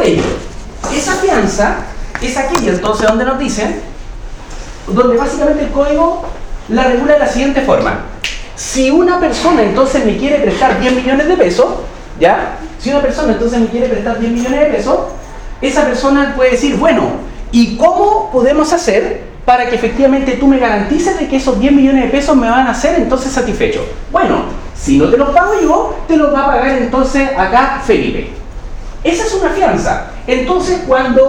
ello, esa fianza es aquella, entonces, donde nos dicen, donde básicamente el código la regula de la siguiente forma. Si una persona entonces me quiere prestar 10 millones de pesos, ¿ya? Si una persona entonces me quiere prestar 10 millones de pesos, esa persona puede decir, bueno, ¿y cómo podemos hacer para que efectivamente tú me garantices de que esos 10 millones de pesos me van a hacer entonces satisfecho? Bueno, si no te los pago yo, te los va a pagar entonces acá Felipe. Esa es una fianza. Entonces,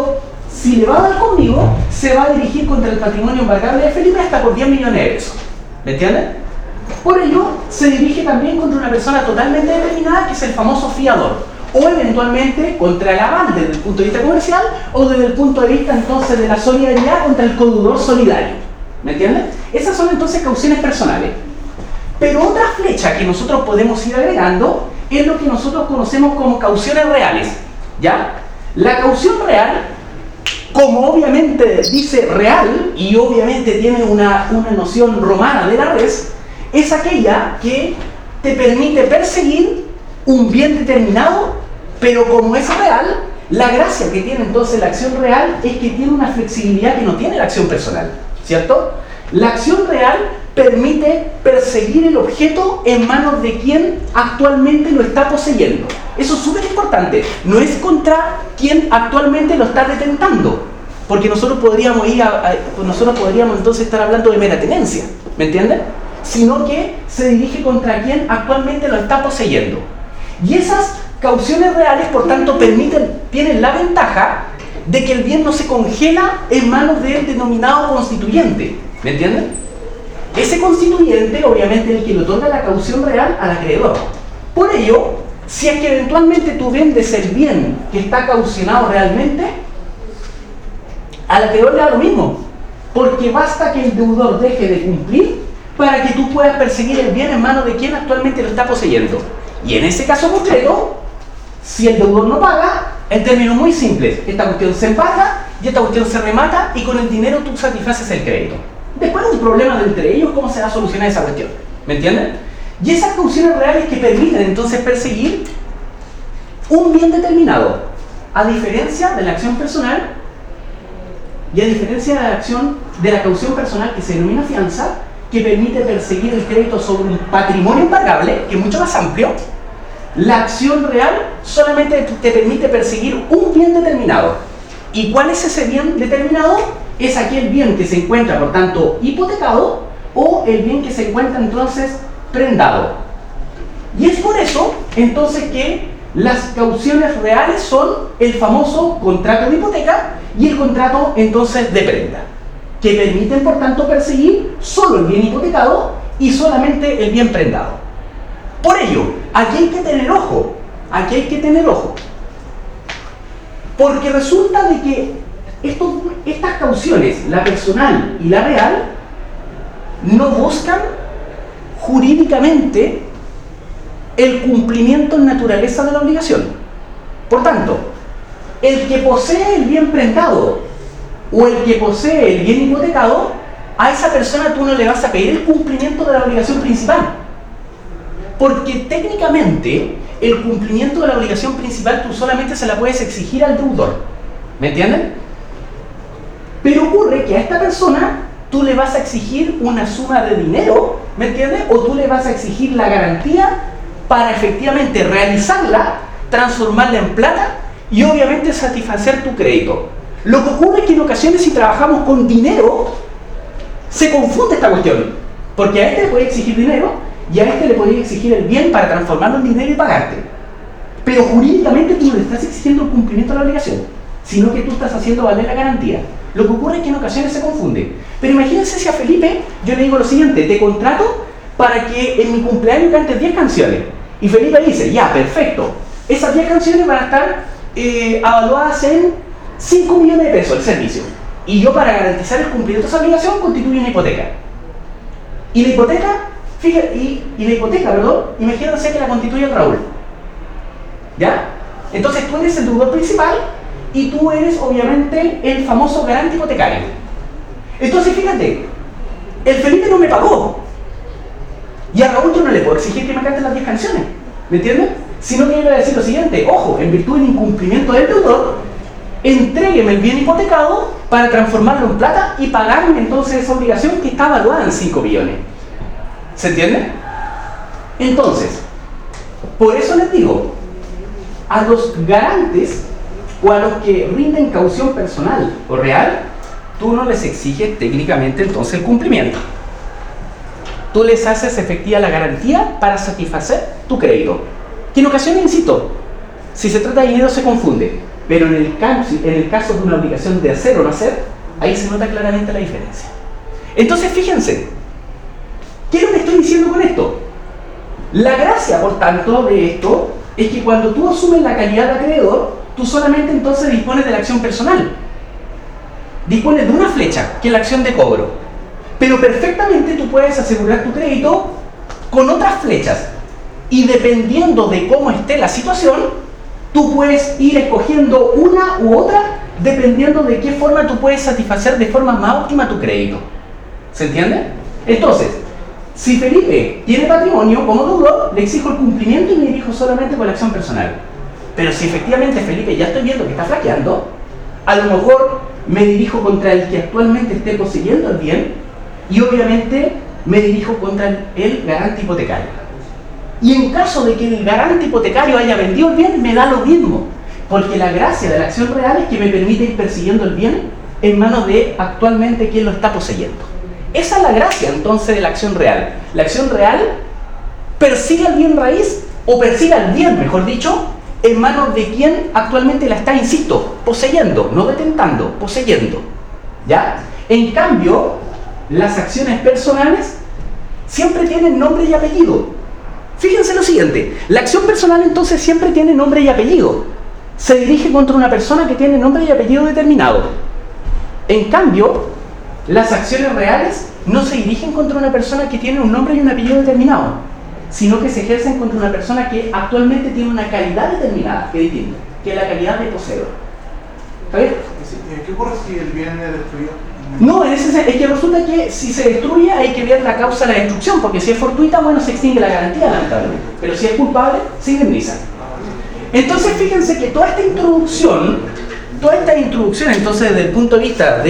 si le va a dar conmigo, se va a dirigir contra el patrimonio embargable de Felipe hasta por 10 millones de pesos. ¿Me entienden? Por ello, se dirige también contra una persona totalmente determinada, que es el famoso fiador, o eventualmente contra el aval desde el punto de vista comercial, o desde el punto de vista entonces de la solidaridad contra el codeudor solidario. ¿Me entienden? Esas son entonces cauciones personales. Pero otra flecha que nosotros podemos ir agregando es lo que nosotros conocemos como cauciones reales, ¿ya? La caución real, como obviamente dice real, y obviamente tiene una noción romana de la res, es aquella que te permite perseguir un bien determinado, pero como es real, la gracia que tiene entonces la acción real es que tiene una flexibilidad que no tiene la acción personal, ¿cierto? La acción real permite perseguir el objeto en manos de quien actualmente lo está poseyendo. Eso es súper importante. No es contra quien actualmente lo está detentando, porque nosotros podríamos entonces estar hablando de mera tenencia, ¿me entienden? Sino que se dirige contra quien actualmente lo está poseyendo. Y esas cauciones reales, por tanto, tienen la ventaja de que el bien no se congela en manos del denominado constituyente, ¿me entienden? Ese constituyente, obviamente, es el que le otorga la caución real al acreedor. Por ello, si es que eventualmente tú vendes el bien que está caucionado realmente, al acreedor le da lo mismo, porque basta que el deudor deje de cumplir para que tú puedas perseguir el bien en manos de quien actualmente lo está poseyendo. Y en ese caso concreto, si el deudor no paga, en términos muy simples, esta cuestión se embarga y esta cuestión se remata, y con el dinero tú satisfaces el crédito. Después hay un problema de entre ellos, cómo se va a solucionar esa cuestión, ¿me entienden? Y esas cauciones reales que permiten entonces perseguir un bien determinado, a diferencia de la acción personal y a diferencia de la caución personal que se denomina fianza, que permite perseguir el crédito sobre un patrimonio impagable, que es mucho más amplio. La acción real solamente te permite perseguir un bien determinado. ¿Y cuál es ese bien determinado? Es aquel bien que se encuentra, por tanto, hipotecado, o el bien que se encuentra entonces prendado. Y es por eso entonces que las cauciones reales son el famoso contrato de hipoteca y el contrato entonces de prenda, que permiten por tanto perseguir solo el bien hipotecado y solamente el bien prendado. Por ello, aquí hay que tener ojo, porque resulta de que estas cauciones, la personal y la real, no buscan jurídicamente el cumplimiento en naturaleza de la obligación. Por tanto, el que posee el bien prendado o el que posee el bien hipotecado, a esa persona tú no le vas a pedir el cumplimiento de la obligación principal, porque técnicamente el cumplimiento de la obligación principal tú solamente se la puedes exigir al deudor, ¿me entienden? Pero ocurre que a esta persona tú le vas a exigir una suma de dinero, ¿me entiendes? O tú le vas a exigir la garantía para efectivamente realizarla, transformarla en plata y obviamente satisfacer tu crédito. Lo que ocurre es que en ocasiones, si trabajamos con dinero, se confunde esta cuestión, porque a este le podéis exigir dinero y a este le podéis exigir el bien para transformarlo en dinero y pagarte, pero jurídicamente tú no le estás exigiendo el cumplimiento de la obligación, sino que tú estás haciendo valer la garantía. Lo que ocurre es que en ocasiones se confunde. Pero imagínense si a Felipe yo le digo lo siguiente: te contrato para que en mi cumpleaños cantes 10 canciones, y Felipe dice, ya, perfecto, esas 10 canciones van a estar evaluadas en 5 millones de pesos el servicio, y yo, para garantizar el cumplimiento de esa obligación, constituyo una hipoteca. Y la hipoteca, imagínense que la constituye el Raúl, ¿ya? Entonces tú eres el deudor principal y tú eres obviamente el famoso garante hipotecario. Entonces fíjate, el Felipe no me pagó y a Raúl yo no le puedo exigir que me cante las 10 canciones, ¿me entiendes? Sino que yo le voy a decir lo siguiente: ojo, en virtud del incumplimiento del deudor, entrégueme el bien hipotecado para transformarlo en plata y pagarme entonces esa obligación que está evaluada en 5 billones. ¿Se entiende? Entonces, por eso les digo, a los garantes o a los que rinden caución personal o real, tú no les exiges técnicamente entonces el cumplimiento. Tú les haces efectiva la garantía para satisfacer tu crédito. Que en ocasiones, insisto, si se trata de dinero se confunde, pero en el caso de una obligación de hacer o no hacer, ahí se nota claramente la diferencia. Entonces, fíjense, ¿qué es lo que estoy diciendo con esto? La gracia, por tanto, de esto es que cuando tú asumes la calidad de acreedor, tú solamente entonces dispones de la acción personal. Dispones de una flecha, que es la acción de cobro. Pero perfectamente tú puedes asegurar tu crédito con otras flechas. Y dependiendo de cómo esté la situación, tú puedes ir escogiendo una u otra dependiendo de qué forma tú puedes satisfacer de forma más óptima tu crédito. ¿Se entiende? Entonces, si Felipe tiene patrimonio como deudor, le exijo el cumplimiento y me dirijo solamente con la acción personal. Pero si efectivamente Felipe ya estoy viendo que está flaqueando, a lo mejor me dirijo contra el que actualmente esté poseyendo el bien y obviamente me dirijo contra el garante hipotecario. Y en caso de que el garante hipotecario haya vendido el bien, me da lo mismo, porque la gracia de la acción real es que me permite ir persiguiendo el bien en manos de actualmente quien lo está poseyendo. Esa es la gracia entonces de la acción real. La acción real persigue el bien raíz, o persigue el bien, mejor dicho, en manos de quien actualmente la está, insisto, poseyendo, no detentando, poseyendo. ¿Ya? En cambio, las acciones personales siempre tienen nombre y apellido. Fíjense lo siguiente, la acción personal entonces siempre tiene nombre y apellido. Se dirige contra una persona que tiene nombre y apellido determinado. En cambio, las acciones reales no se dirigen contra una persona que tiene un nombre y un apellido determinado, sino que se ejercen contra una persona que actualmente tiene una calidad determinada, que es distinta, que es la calidad de poseedor. ¿Está bien? ¿Qué ocurre si el bien es destruido? No, es que resulta que si se destruye hay que ver la causa de la destrucción, porque si es fortuita, bueno, se extingue la garantía, lamentablemente. Pero si es culpable, se indemniza. Entonces, fíjense que toda esta introducción entonces desde el punto de vista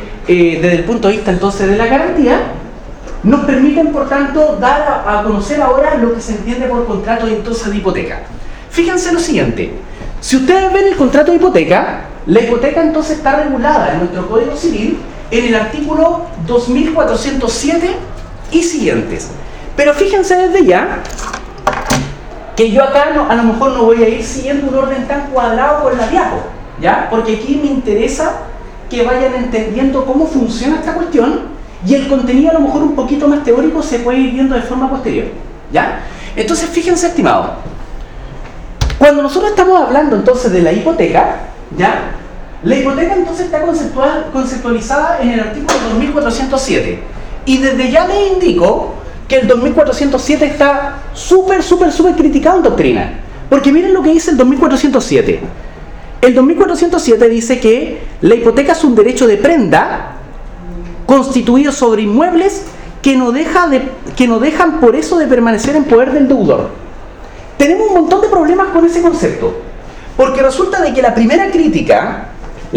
entonces de la garantía, nos permiten, por tanto, dar a conocer ahora lo que se entiende por contrato entonces de hipoteca. Fíjense lo siguiente, si ustedes ven el contrato de hipoteca, la hipoteca entonces está regulada en nuestro Código Civil en el artículo 2407 y siguientes. Pero fíjense desde ya que yo acá a lo mejor no voy a ir siguiendo un orden tan cuadrado con la diapo, ¿ya? Porque aquí me interesa que vayan entendiendo cómo funciona esta cuestión y el contenido a lo mejor un poquito más teórico se puede ir viendo de forma posterior, ¿ya? Entonces fíjense, estimados, cuando nosotros estamos hablando entonces de la hipoteca, ¿ya? La hipoteca entonces está conceptualizada en el artículo 2407 y desde ya les indico que el 2407 está súper criticado en doctrina, porque miren lo que dice el 2407. El 2407 dice que la hipoteca es un derecho de prenda constituido sobre inmuebles que no dejan por eso de permanecer en poder del deudor. Tenemos un montón de problemas con ese concepto, porque resulta de que la primera crítica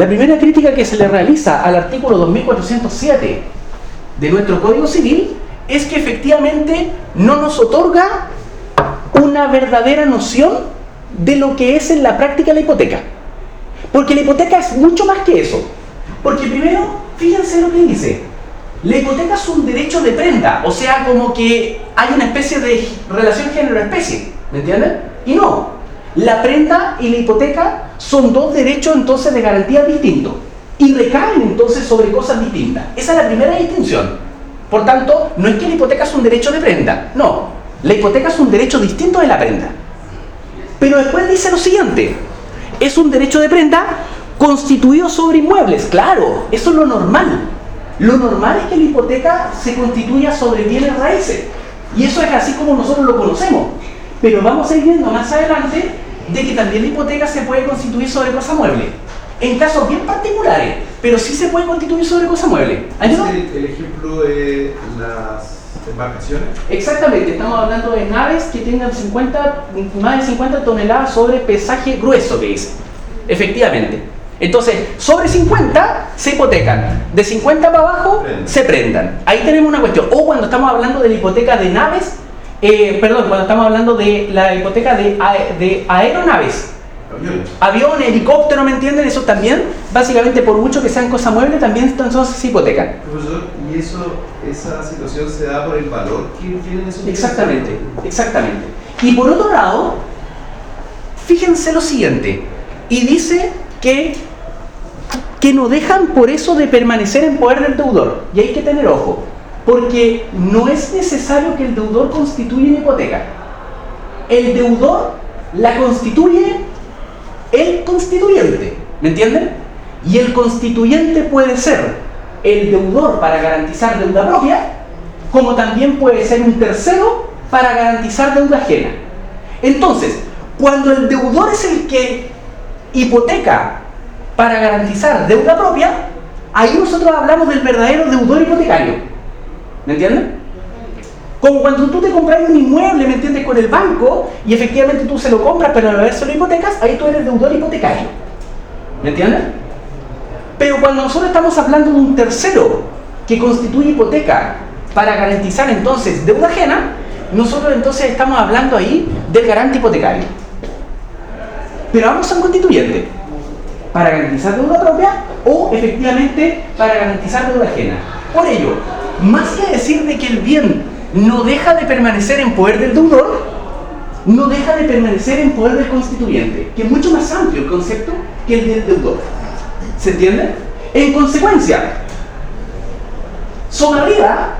que se le realiza al artículo 2407 de nuestro Código Civil es que efectivamente no nos otorga una verdadera noción de lo que es en la práctica la hipoteca. Porque la hipoteca es mucho más que eso. Porque primero, fíjense lo que dice. La hipoteca es un derecho de prenda, o sea, como que hay una especie de relación género-especie, ¿me entienden? Y no, la prenda y la hipoteca son dos derechos entonces de garantía distintos y recaen entonces sobre cosas distintas. Esa es la primera distinción. Por tanto, no es que la hipoteca es un derecho de prenda, no, la hipoteca es un derecho distinto de la prenda. Pero después dice lo siguiente, es un derecho de prenda constituido sobre inmuebles. Claro, eso es lo normal. Lo normal es que la hipoteca se constituya sobre bienes raíces. Y eso es así como nosotros lo conocemos. Pero vamos a ir viendo más adelante de que también la hipoteca se puede constituir sobre cosa mueble. En casos bien particulares, pero sí se puede constituir sobre cosa mueble. ¿Es el ejemplo de las embarcaciones? Exactamente, estamos hablando de naves que tengan más de 50 toneladas sobre pesaje grueso, que dice. Efectivamente. Entonces, sobre 50 se hipotecan, de 50 para abajo se prendan. Ahí tenemos una cuestión. O cuando estamos hablando de la hipoteca de naves, cuando estamos hablando de la hipoteca de aeronaves. Aviones, helicópteros, ¿me entienden? Eso también, básicamente por mucho que sean cosas muebles, también entonces se hipotecan. Profesor, ¿y esa situación se da por el valor que tienen esos bienes? Exactamente, exactamente. Y por otro lado, fíjense lo siguiente, y dice que no dejan por eso de permanecer en poder del deudor. Y hay que tener ojo, porque no es necesario que el deudor constituya una hipoteca. El deudor la constituye el constituyente, ¿me entienden? Y el constituyente puede ser el deudor para garantizar deuda propia, como también puede ser un tercero para garantizar deuda ajena. Entonces, cuando el deudor es el que hipoteca para garantizar deuda propia, ahí nosotros hablamos del verdadero deudor hipotecario, ¿me entienden? Como cuando tú te compras un inmueble, ¿me entiendes?, con el banco, y efectivamente tú se lo compras, pero a la vez se lo hipotecas, ahí tú eres deudor hipotecario. ¿Me entienden? Pero cuando nosotros estamos hablando de un tercero que constituye hipoteca para garantizar entonces deuda ajena, nosotros entonces estamos hablando ahí del garante hipotecario. Pero ambos son constituyentes, para garantizar deuda propia o efectivamente para garantizar deuda ajena. Por ello, más que decir de que el bien no deja de permanecer en poder del deudor, no deja de permanecer en poder del constituyente, que es mucho más amplio el concepto que el del deudor. ¿Se entiende? En consecuencia, Somarriba,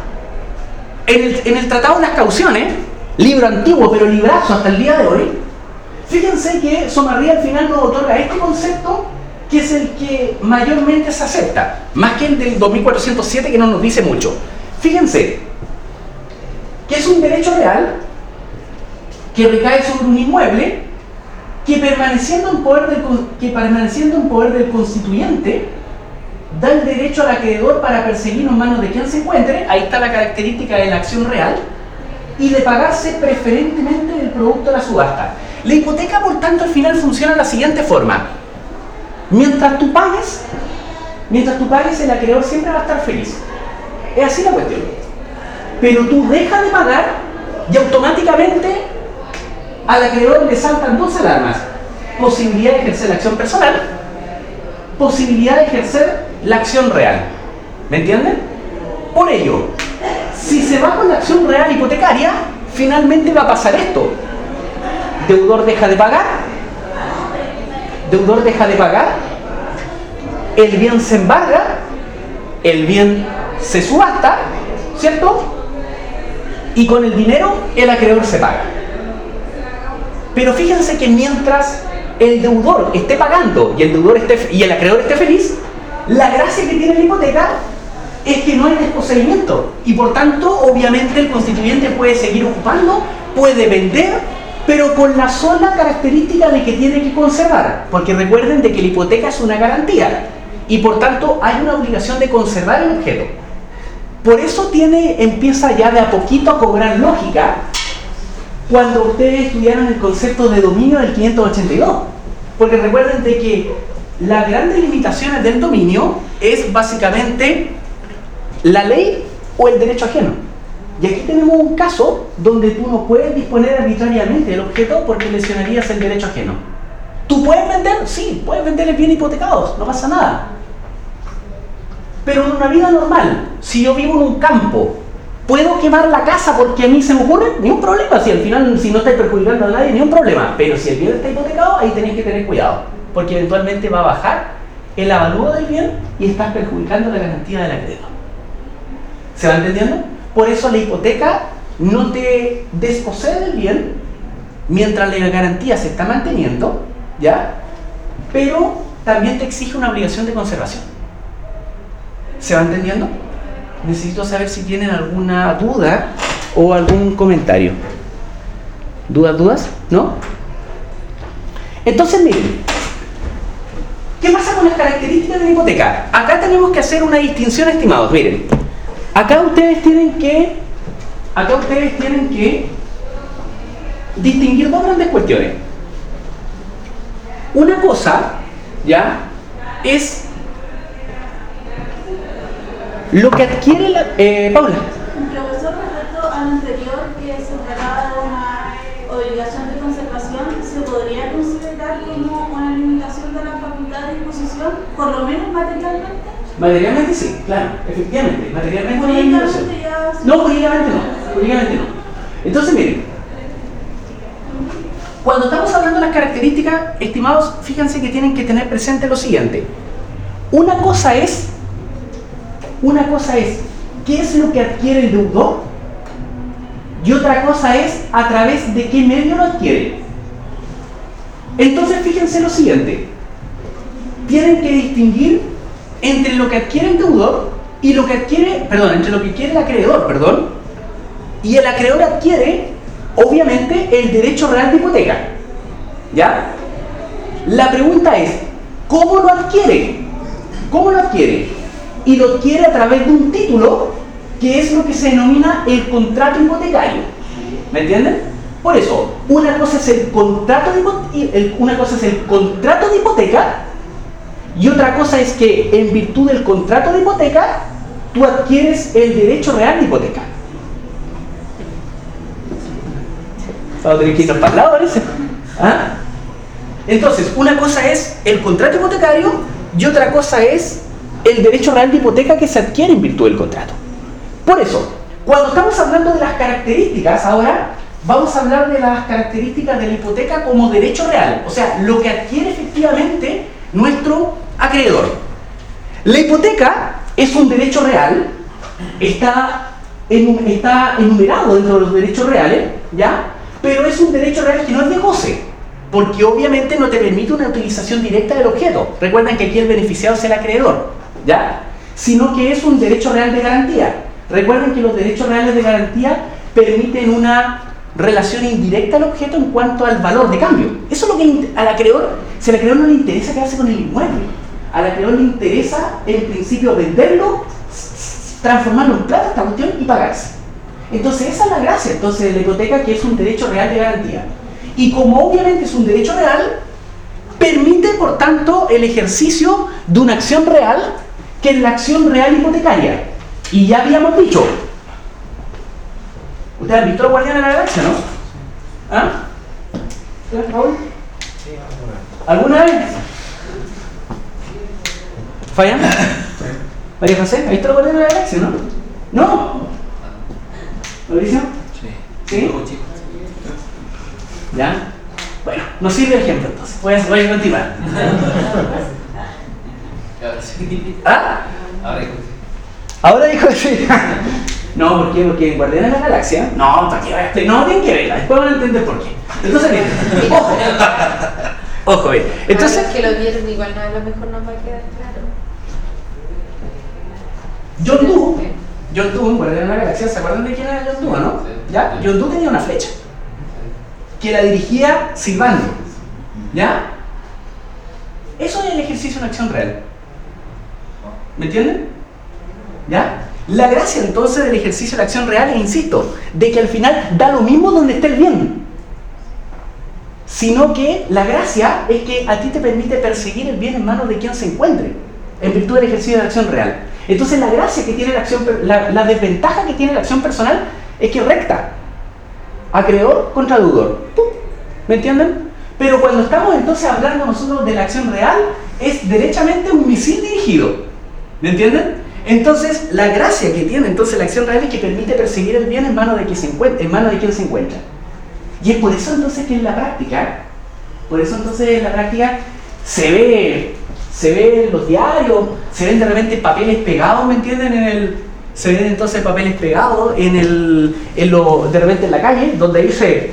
en el Tratado de las Cauciones, libro antiguo pero librazo hasta el día de hoy, fíjense que Somarriba al final nos otorga este concepto que es el que mayormente se acepta, más que el del 2407 que no nos dice mucho. Fíjense que es un derecho real que recae sobre un inmueble que permaneciendo en poder del constituyente da el derecho al acreedor para perseguir en manos de quien se encuentre, ahí está la característica de la acción real, y de pagarse preferentemente del producto de la subasta. La hipoteca, por tanto, al final funciona de la siguiente forma: mientras tú pagues, el acreedor siempre va a estar feliz. Es así la cuestión. Pero tú dejas de pagar y automáticamente al acreedor le saltan dos alarmas: posibilidad de ejercer la acción personal, posibilidad de ejercer la acción real. ¿Me entienden? Por ello, si se va con la acción real hipotecaria, finalmente va a pasar esto: deudor deja de pagar, el bien se embarga, el bien se subasta, ¿cierto? Y con el dinero el acreedor se paga. Pero fíjense que mientras el deudor esté pagando y el acreedor esté feliz, la gracia que tiene la hipoteca es que no hay desposeimiento y por tanto obviamente el constituyente puede seguir ocupando, puede vender, pero con la sola característica de que tiene que conservar, porque recuerden de que la hipoteca es una garantía y por tanto hay una obligación de conservar el objeto. Por eso empieza ya de a poquito a cobrar lógica cuando ustedes estudiaron el concepto de dominio del 582. Porque recuerden de que las grandes limitaciones del dominio es básicamente la ley o el derecho ajeno. Y aquí tenemos un caso donde tú no puedes disponer arbitrariamente del objeto porque lesionarías el derecho ajeno. ¿Tú puedes vender? Sí, puedes vender el bien hipotecados, no pasa nada. Pero en una vida normal, si yo vivo en un campo, ¿puedo quemar la casa porque a mí se me ocurre? Ni un problema, si al final, si no estáis perjudicando a nadie, ni un problema. Pero si el bien está hipotecado, ahí tenéis que tener cuidado, porque eventualmente va a bajar el avalúo del bien y estás perjudicando la garantía del acreedor. ¿Se va entendiendo? Por eso la hipoteca no te desposee del bien mientras la garantía se está manteniendo, ¿ya? Pero también te exige una obligación de conservación. ¿Se va entendiendo? Necesito saber si tienen alguna duda o algún comentario. ¿Dudas? ¿No? Entonces, miren, ¿qué pasa con las características de la hipoteca? Acá tenemos que hacer una distinción, estimados. Miren, acá ustedes tienen que distinguir dos grandes cuestiones. Una cosa, ¿ya?, es lo que adquiere la... Paula. Profesor, respecto al anterior que se trataba de una obligación de conservación, ¿se podría considerar como una limitación de la facultad de disposición, por lo menos materialmente? Materialmente sí, claro, efectivamente. Materialmente Jurídicamente ya... No, jurídicamente no. Jurídicamente no. Entonces, miren, cuando estamos hablando de las características, estimados, fíjense que tienen que tener presente lo siguiente. Una cosa es qué es lo que adquiere el deudor, y otra cosa es a través de qué medio lo adquiere. Entonces, fíjense lo siguiente. Tienen que distinguir entre lo que adquiere el deudor y lo que adquiere, entre lo que quiere el acreedor, y el acreedor adquiere, obviamente, el derecho real de hipoteca. ¿Ya? La pregunta es, ¿cómo lo adquiere? ¿Cómo lo adquiere? Y lo adquiere a través de un título, que es lo que se denomina el contrato hipotecario. ¿Me entienden? Por eso, una cosa es el contrato de hipoteca, y otra cosa es que en virtud del contrato de hipoteca tú adquieres el derecho real de hipoteca. Vamos a tener que irnos para el lado, parece. ¿Ah? Entonces, una cosa es el contrato hipotecario y otra cosa es el derecho real de hipoteca que se adquiere en virtud del contrato. Por eso, cuando estamos hablando de las características, ahora vamos a hablar de las características de la hipoteca como derecho real, o sea, lo que adquiere efectivamente nuestro acreedor. La hipoteca es un derecho real, está enumerado dentro de los derechos reales, ¿ya? Pero es un derecho real que no es de goce, porque obviamente no te permite una utilización directa del objeto. Recuerden que aquí el beneficiado es el acreedor, ¿ya? Sino que es un derecho real de garantía. Recuerden que los derechos reales de garantía permiten una relación indirecta al objeto en cuanto al valor de cambio. Eso es lo que al acreedor, si al acreedor no le interesa quedarse con el inmueble, al acreedor le interesa en principio venderlo, transformarlo en plata, esta cuestión, y pagarse. Entonces esa es la gracia entonces de la hipoteca, que es un derecho real de garantía. Y como obviamente es un derecho real, permite por tanto el ejercicio de una acción real, que es la acción real hipotecaria. Y ya habíamos dicho, ¿ustedes han visto los Guardianes de la Galaxia, no? ¿Ah? ¿Raúl? ¿Alguna vez? ¿Fallan? María José, ¿ha visto los Guardianes de la Galaxia, no? ¿No? ¿Mauricio? Sí. ¿Sí? ¿Ya? Bueno, nos sirve el ejemplo entonces. Voy a continuar. ¿Ah? Ahora dijo sí. No, ¿por qué? Porque en Guardianes de la Galaxia. No, ¿para qué? No, tienen que verla, después van a entender por qué. Entonces, bien. Ojo. Ojo, bien. Entonces. Que lo vieron igual, no, a lo mejor no va a quedar claro. Yondu en Guardianes de la Galaxia, ¿se acuerdan de quién era Yondu, no? ¿Ya? Yondu tenía una flecha que la dirigía silbando. ¿Ya? Eso es el ejercicio de una acción real. ¿Me entienden? ¿Ya? La gracia entonces del ejercicio de la acción real, e insisto, de que al final da lo mismo donde esté el bien, sino que la gracia es que a ti te permite perseguir el bien en manos de quien se encuentre, en virtud del ejercicio de la acción real. Entonces la gracia que tiene la acción, la desventaja que tiene la acción personal es que es recta, acreedor contra deudor. ¿Me entienden? Pero cuando estamos entonces hablando nosotros de la acción real, es derechamente un misil dirigido. ¿Me entienden? Entonces, la gracia que tiene entonces la acción real es que permite perseguir el bien en manos de quien se encuentra. Y es por eso entonces que en la práctica, se ve en los diarios, se ven de repente papeles pegados, ¿me entienden? Se ven entonces papeles pegados de repente en la calle, donde dice: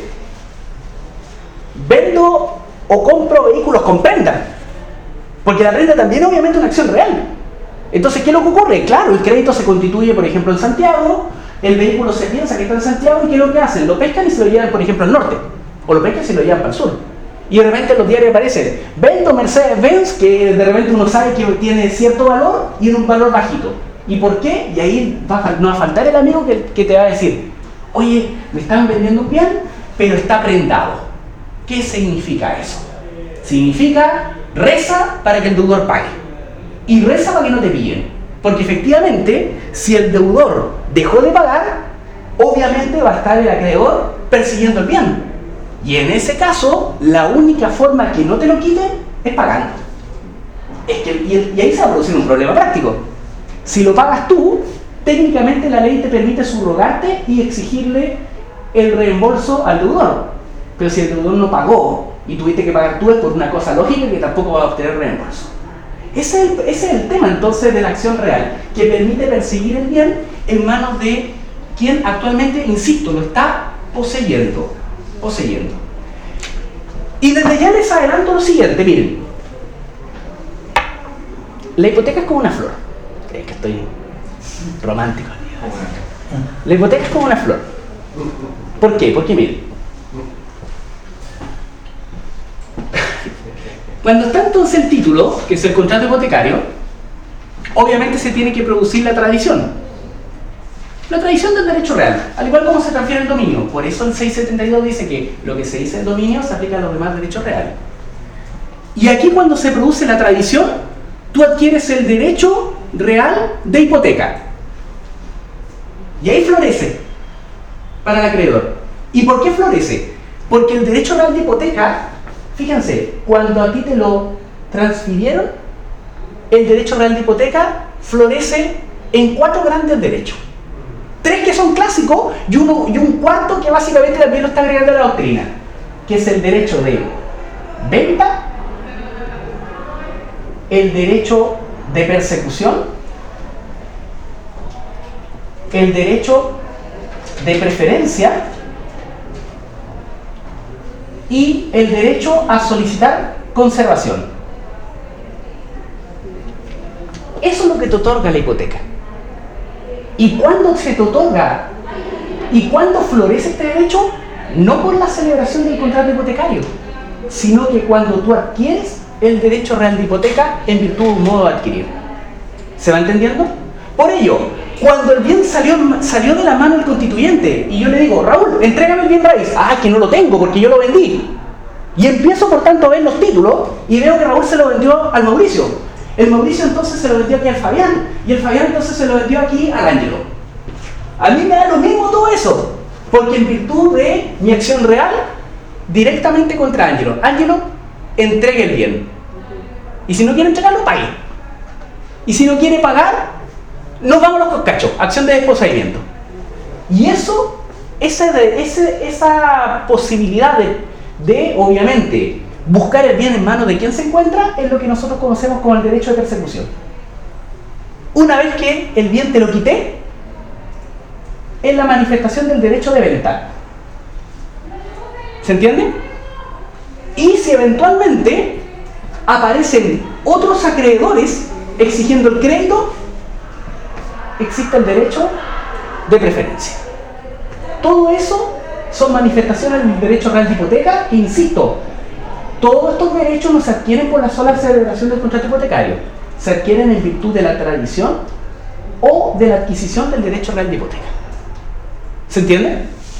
vendo o compro vehículos con prenda. Porque la prenda también obviamente es una acción real. Entonces, ¿qué es lo que ocurre? Claro, el crédito se constituye, por ejemplo, en Santiago, el vehículo se piensa que está en Santiago, y ¿qué es lo que hacen? Lo pescan y se lo llevan, por ejemplo, al norte, o lo pescan y se lo llevan para el sur. Y de repente en los diarios aparece: vendo Mercedes-Benz, que de repente uno sabe que tiene cierto valor y en un valor bajito. ¿Y por qué? Y ahí no va a faltar el amigo que te va a decir: oye, me están vendiendo un bien, pero está prendado. ¿Qué significa eso? Significa: reza para que el deudor pague. y reza para que no te pillen. Porque efectivamente, si el deudor dejó de pagar, obviamente va a estar el acreedor persiguiendo el bien. Y en ese caso, la única forma que no te lo quiten es pagando. Y ahí se va a producir un problema práctico. Si lo pagas tú, técnicamente la ley te permite subrogarte y exigirle el reembolso al deudor. Pero si el deudor no pagó y tuviste que pagar tú, es por una cosa lógica que tampoco va a obtener reembolso. Ese es el tema entonces de la acción real, que permite perseguir el bien en manos de quien actualmente, insisto, lo está poseyendo. Y desde ya les adelanto lo siguiente, miren. La hipoteca es como una flor. Es que estoy romántico. La hipoteca es como una flor. ¿Por qué? Porque miren. Cuando está entonces el título, que es el contrato hipotecario, obviamente se tiene que producir la tradición. La tradición del derecho real, al igual como se transfiere el dominio. Por eso el 672 dice que lo que se dice en dominio se aplica a los demás derechos reales. Y aquí cuando se produce la tradición, tú adquieres el derecho real de hipoteca. Y ahí florece para el acreedor. ¿Y por qué florece? Porque el derecho real de hipoteca, fíjense, cuando a ti te lo transfirieron, el derecho real de hipoteca florece en 4 grandes derechos. 3 que son clásicos y un cuarto que básicamente también lo está agregando a la doctrina, que es el derecho de venta, el derecho de persecución, el derecho de preferencia y el derecho a solicitar conservación. Eso es lo que te otorga la hipoteca. ¿Y cuándo se te otorga? ¿Y cuándo florece este derecho? No por la celebración del contrato hipotecario, sino que cuando tú adquieres el derecho real de hipoteca en virtud de un modo de adquirir. ¿Se va entendiendo? Por ello, cuando el bien salió de la mano del constituyente y yo le digo, Raúl, entrégame el bien raíz. Ah, que no lo tengo porque yo lo vendí. Y empiezo por tanto a ver los títulos y veo que Raúl se lo vendió al Mauricio. El Mauricio entonces se lo vendió aquí al Fabián y el Fabián entonces se lo vendió aquí al Ángelo. A mí me da lo mismo todo eso, porque en virtud de mi acción real, directamente contra Ángelo. Ángelo, entregue el bien. Y si no quiere entregarlo, pague. Y si no quiere pagar, nos vamos a los coscachos, acción de desposeimiento. Y eso, esa posibilidad de obviamente, buscar el bien en manos de quien se encuentra es lo que nosotros conocemos como el derecho de persecución. Una vez que el bien te lo quité, es la manifestación del derecho de venta. ¿Se entiende? Y si eventualmente aparecen otros acreedores exigiendo el crédito, existe el derecho de preferencia. Todo eso son manifestaciones del derecho real de hipoteca, e insisto, todos estos derechos no se adquieren por la sola celebración del contrato hipotecario, se adquieren en virtud de la tradición o de la adquisición del derecho real de hipoteca. ¿Se entiende?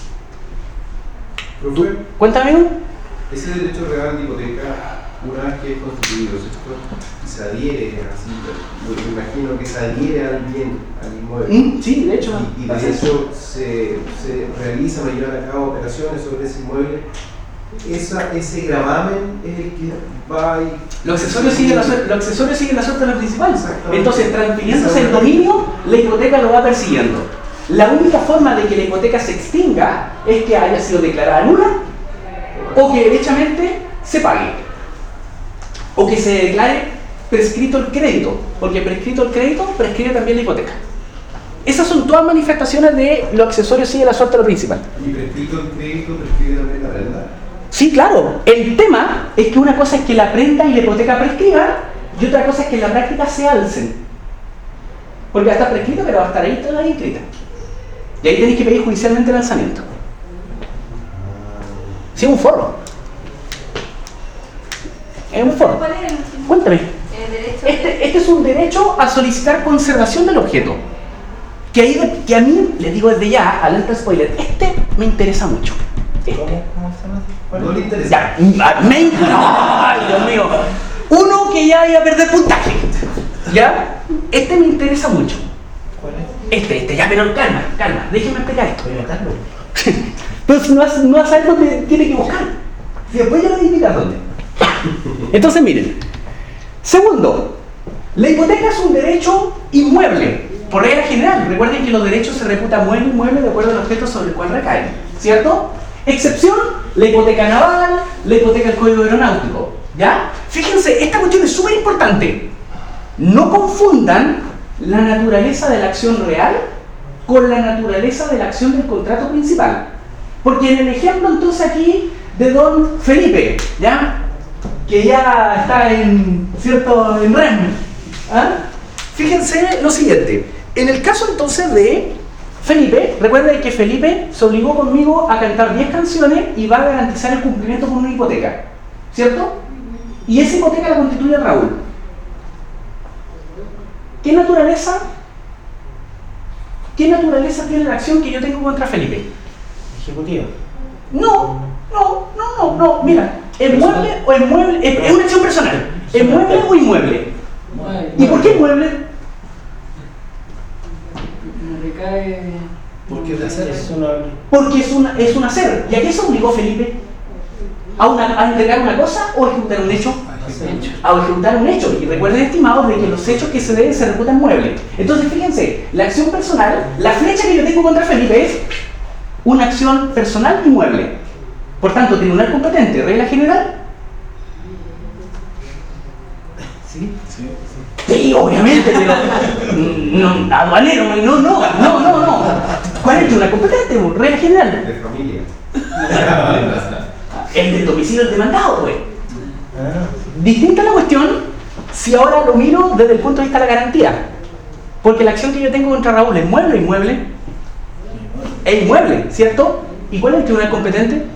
Profe, Cuéntame, amigo. ese derecho real de hipoteca, una vez que es constituido, ¿cierto? Y se adhiere, así, me imagino que se adhiere al bien, al inmueble. Sí, de hecho. Y de hecho se realizan o llevan a cabo operaciones sobre ese inmueble. Ese gravamen es el que va y... Los accesorios siguen la suerte de la principal. Exactamente. Entonces, transfiriéndose el dominio, la hipoteca lo va persiguiendo. La única forma de que la hipoteca se extinga es que haya sido declarada nula o que derechamente se pague. O que se declare prescrito el crédito, porque prescrito el crédito prescribe también la hipoteca. Esas son todas manifestaciones de los accesorios sigue la suerte de lo principal. ¿Y prescrito el crédito prescribe también la prenda? Sí, claro. El tema es que una cosa es que la prenda y la hipoteca prescriban y otra cosa es que en la práctica se alcen. Porque va a estar prescrita, pero va a estar ahí toda inscrita. Y ahí tenéis que pedir judicialmente el alzamiento. Sí, es un forro. Es un forro. ¿Cuál es el último? Cuéntame. Derecho Este es un derecho a solicitar conservación del objeto. Que a mí, les digo desde ya, alerta spoiler, me interesa mucho. ¿Cómo se llama? No le interesa. Ya, ay, Dios mío. Uno que ya iba a perder puntaje. ¿Ya? Este me interesa mucho. ¿Cuál es? Este, ya, pero calma, déjeme explicar esto. Voy a matarlo. Pero si no va a saber dónde tiene que buscar. Si después ya le voy a indicar dónde. Entonces, miren. Segundo, la hipoteca es un derecho inmueble, por regla general. Recuerden que los derechos se reputan mueble inmueble de acuerdo al objeto sobre el cual recaen, ¿cierto? Excepción, la hipoteca naval, la hipoteca del código aeronáutico, ¿ya? Fíjense, esta cuestión es súper importante. No confundan la naturaleza de la acción real con la naturaleza de la acción del contrato principal. Porque en el ejemplo entonces aquí de don Felipe, ¿ya? Que ya está en REM, ¿ah? Fíjense lo siguiente. En el caso entonces de Felipe, recuerden que Felipe se obligó conmigo a cantar 10 canciones y va a garantizar el cumplimiento con una hipoteca, ¿cierto? Y esa hipoteca la constituye Raúl. ¿Qué naturaleza tiene la acción que yo tengo contra Felipe? Ejecutiva. No, mira, ¿inmueble o inmueble? Es una acción personal. ¿Inmueble o inmueble? ¿Y por qué inmueble? Me recae. Porque es de hacer. Porque es un hacer. ¿Y a qué se obligó Felipe? ¿A entregar una cosa o a ejecutar un hecho? A ejecutar un hecho. Y recuerden, estimados, de que los hechos que se deben se reputan muebles. Entonces, fíjense, la acción personal, la flecha que yo tengo contra Felipe es una acción personal inmueble. Por tanto, tribunal competente, regla general. ¿Sí? Sí, obviamente, pero no, aduanero, no. ¿Cuál es el tribunal competente? Regla general. De familia. El del domicilio del demandado, pues. Distinta la cuestión si ahora lo miro desde el punto de vista de la garantía. Porque la acción que yo tengo contra Raúl es mueble o inmueble. Es inmueble, ¿cierto? ¿Y cuál es el tribunal competente?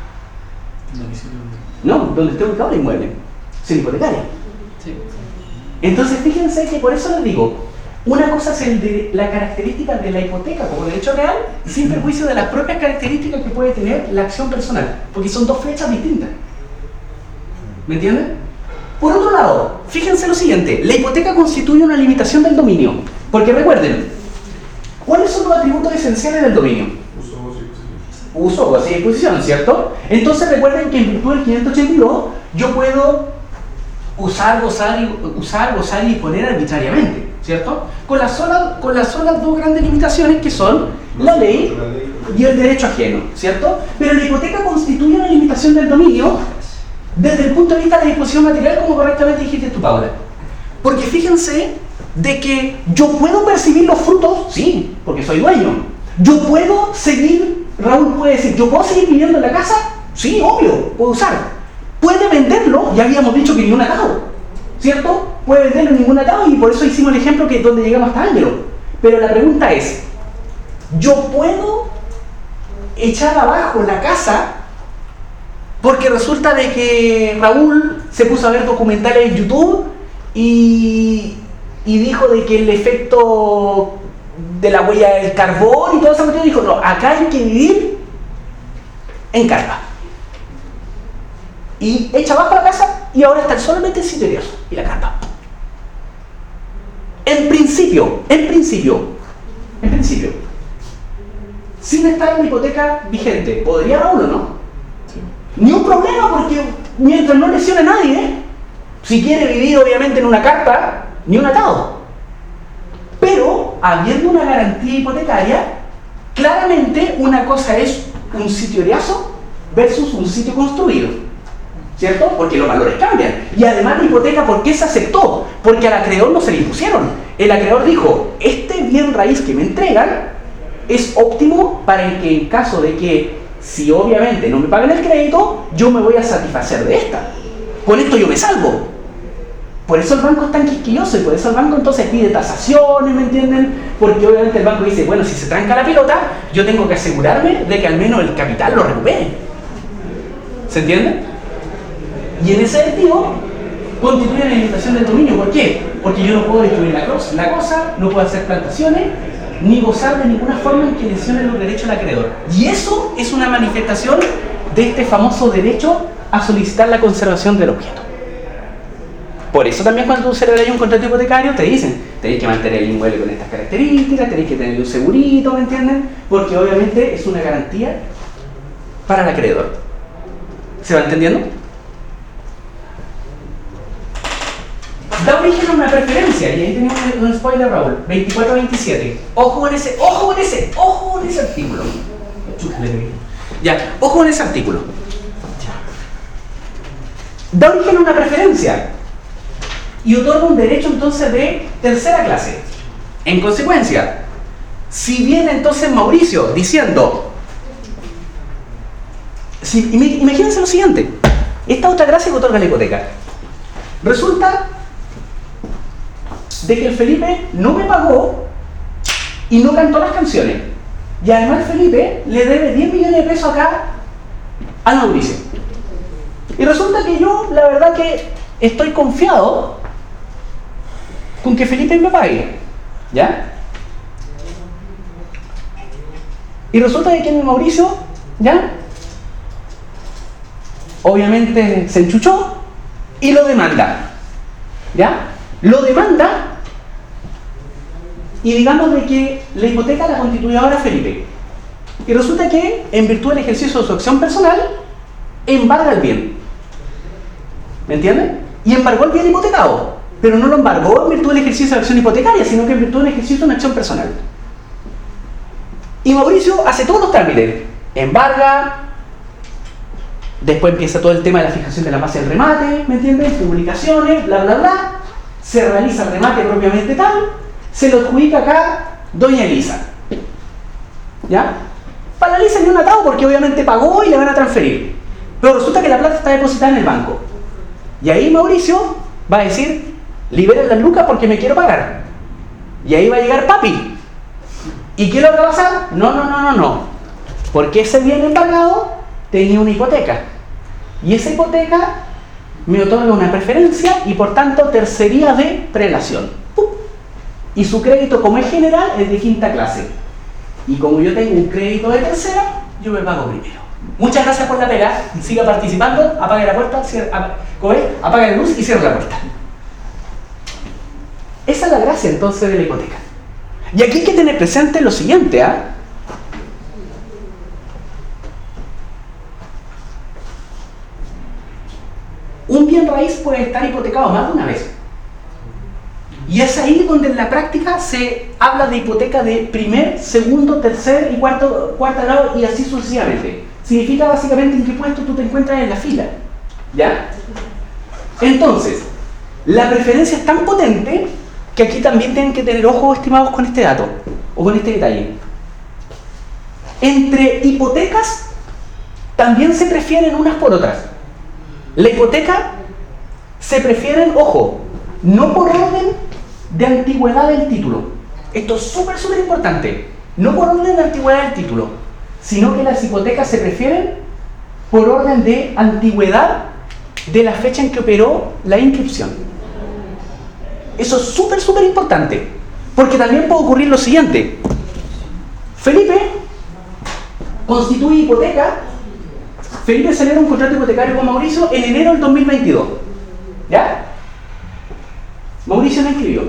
No, donde esté ubicado el inmueble. Sin hipotecaria. Sí. Entonces fíjense que por eso les digo, una cosa es la característica de la hipoteca como derecho real, sin perjuicio de las propias características que puede tener la acción personal, porque son dos flechas distintas. ¿Me entienden? Por otro lado, fíjense lo siguiente, la hipoteca constituye una limitación del dominio, porque recuerden, ¿cuáles son los atributos esenciales del dominio? Uso, goce y disposición, ¿cierto? Entonces recuerden que en virtud del 582 yo puedo usar, gozar y disponer arbitrariamente, ¿cierto? Con las solas dos grandes limitaciones que son la ley y el derecho ajeno, ¿cierto? Pero la hipoteca constituye una limitación del dominio desde el punto de vista de la disposición material, como correctamente dijiste tú, Paula. Porque fíjense de que yo puedo percibir los frutos, sí, porque soy dueño. Yo puedo seguir, Raúl puede decir, ¿yo puedo seguir viviendo en la casa? Sí, obvio, puedo usar. Puede venderlo, ya habíamos dicho que ningún atado, ¿cierto? Puede venderlo ningún atado y por eso hicimos el ejemplo que donde llegamos hasta Ángelo. Pero la pregunta es, ¿yo puedo echar abajo la casa porque resulta de que Raúl se puso a ver documentales en YouTube y dijo de que el efecto de la huella del carbón y toda esa cuestión, dijo, no, acá hay que vivir en carpa? Y echa abajo la casa y ahora está solamente el sitio y la carpa. En principio, sin estar en la hipoteca vigente, ¿podría Raúl o no? Sí. Ni un problema, porque mientras no lesione a nadie, si quiere vivir obviamente en una carpa, ni un atado. Pero, habiendo una garantía hipotecaria, claramente una cosa es un sitio oriazo versus un sitio construido. ¿Cierto? Porque los valores cambian. Y además la hipoteca, ¿por qué se aceptó? Porque al acreedor no se le impusieron. El acreedor dijo, este bien raíz que me entregan es óptimo para que en caso de que, si obviamente no me pagan el crédito, yo me voy a satisfacer de esta. Con esto yo me salvo. Por eso el banco es tan quisquilloso y por eso el banco entonces pide tasaciones, ¿me entienden? Porque obviamente el banco dice, bueno, si se tranca la pelota, yo tengo que asegurarme de que al menos el capital lo recupere. ¿Se entiende? Y en ese sentido, constituye la limitación del dominio. ¿Por qué? Porque yo no puedo destruir la cosa, no puedo hacer plantaciones, ni gozar de ninguna forma en que lesione los derechos del acreedor. Y eso es una manifestación de este famoso derecho a solicitar la conservación del objeto. Por eso también cuando tú celebras un contrato hipotecario te dicen, tenéis que mantener el inmueble con estas características, tenéis que tener un segurito, ¿me entienden? Porque obviamente es una garantía para el acreedor. ¿Se va entendiendo? Da origen a una preferencia, y ahí tenemos un spoiler, Raúl, 24-27. Ojo con ese artículo. Ya, ojo con ese artículo. Da origen a una preferencia y otorga un derecho entonces de tercera clase. En consecuencia, si viene entonces Mauricio diciendo, imagínense lo siguiente, esta otra gracia que otorga la hipoteca. Resulta de que el Felipe no me pagó y no cantó las canciones. Y además Felipe le debe 10 millones de pesos acá a Mauricio. Y resulta que yo, la verdad que estoy confiado con que Felipe me pague. ¿Ya? Y resulta de que Mauricio, ¿ya? Obviamente se enchuchó y lo demanda. ¿Ya? Lo demanda y digamos de que la hipoteca la constituye ahora Felipe. Y resulta que, en virtud del ejercicio de su acción personal, embarga el bien. ¿Me entienden? Y embargó el bien hipotecado. Pero no lo embargó en virtud del ejercicio de acción hipotecaria, sino que en virtud del ejercicio de una acción personal. Y Mauricio hace todos los trámites. Embarga. Después empieza todo el tema de la fijación de la base del remate, ¿me entienden? Publicaciones, bla, bla, bla. Se realiza el remate propiamente tal. Se lo adjudica acá doña Elisa. ¿Ya? Para la Elisa ni un atado porque obviamente pagó y le van a transferir. Pero resulta que la plata está depositada en el banco. Y ahí Mauricio va a decir, liberen las lucas porque me quiero pagar. Y ahí va a llegar papi. ¿Y qué es lo que va a pasar? No. Porque ese bien embargado tenía una hipoteca. Y esa hipoteca me otorga una preferencia y por tanto tercería de prelación. Y su crédito, como es general, es de quinta clase. Y como yo tengo un crédito de tercera, yo me pago primero. Muchas gracias por la pega. Siga participando. Apague la puerta, apague la luz y cierre la puerta. Esa es la gracia entonces de la hipoteca. Y aquí hay que tener presente lo siguiente, ¿ah? Un bien raíz puede estar hipotecado más de una vez. Y es ahí donde en la práctica se habla de hipoteca de primer, segundo, tercer y cuarto grado y así sucesivamente. Significa básicamente en qué puesto tú te encuentras en la fila. ¿Ya? Entonces, la preferencia es tan potente que aquí también tienen que tener ojo, estimados, con este dato o con este detalle. Entre hipotecas también se prefieren unas por otras. La hipoteca se prefieren, ojo, no por orden de antigüedad del título. Esto es súper importante. No por orden de antigüedad del título, sino que las hipotecas se prefieren por orden de antigüedad de la fecha en que operó la inscripción. Eso es súper importante, porque también puede ocurrir lo siguiente. Felipe constituye hipoteca. Felipe celebra un contrato hipotecario con Mauricio en enero del 2022. ¿Ya? Mauricio no inscribió.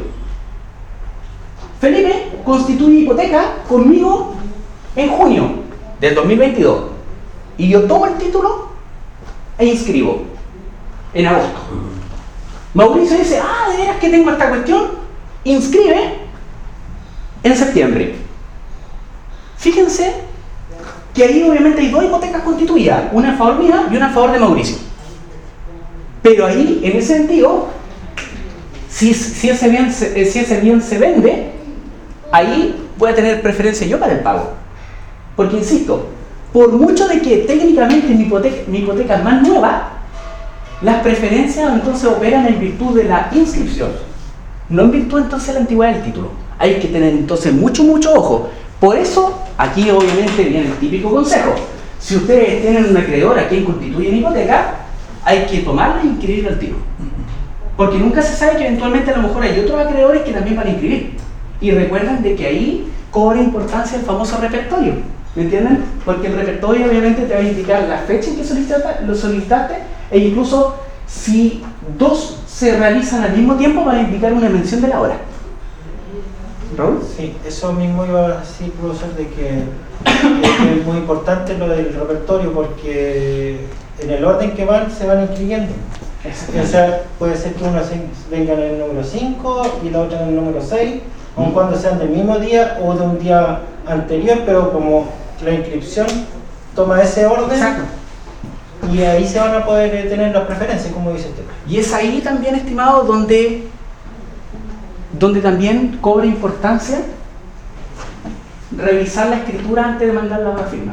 Felipe constituye hipoteca conmigo en junio del 2022. Y yo tomo el título e inscribo en agosto. Mauricio dice, de veras que tengo esta cuestión, inscribe en septiembre. Fíjense que ahí obviamente hay dos hipotecas constituidas, una a favor mía y una a favor de Mauricio. Pero ahí, en ese sentido, si ese bien se vende, ahí voy a tener preferencia yo para el pago. Porque insisto, por mucho de que técnicamente mi hipoteca es más nueva, las preferencias entonces operan en virtud de la inscripción, no en virtud entonces de la antigüedad del título. Hay que tener entonces mucho ojo. Por eso, aquí obviamente viene el típico consejo. Si ustedes tienen un acreedor a quien constituyen hipoteca, hay que tomarlo e inscribirlo al tiro. Porque nunca se sabe que eventualmente a lo mejor hay otros acreedores que también van a inscribir. Y recuerden de que ahí cobra importancia el famoso repertorio. ¿Me entienden? Porque el repertorio obviamente te va a indicar la fecha en que lo solicitaste e incluso si dos se realizan al mismo tiempo para indicar una mención de la hora. ¿Raúl? Sí, eso mismo iba a decir, profesor, de que es muy importante lo del repertorio porque en el orden que van se van inscribiendo. O sea, puede ser que uno venga en el número 5 y la otra en el número 6, aun cuando sean del mismo día o de un día anterior, pero como la inscripción toma ese orden. Exacto. Y ahí se van a poder tener las preferencias, como dice usted. Y es ahí también, estimado, donde también cobra importancia revisar la escritura antes de mandarla a la firma.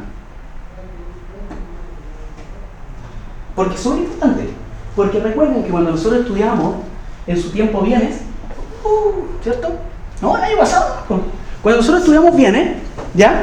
Porque es súper importante. Porque recuerden que cuando nosotros estudiamos en su tiempo bienes, ¿cierto? No, el año pasado. Cuando nosotros estudiamos bienes, ¿ya?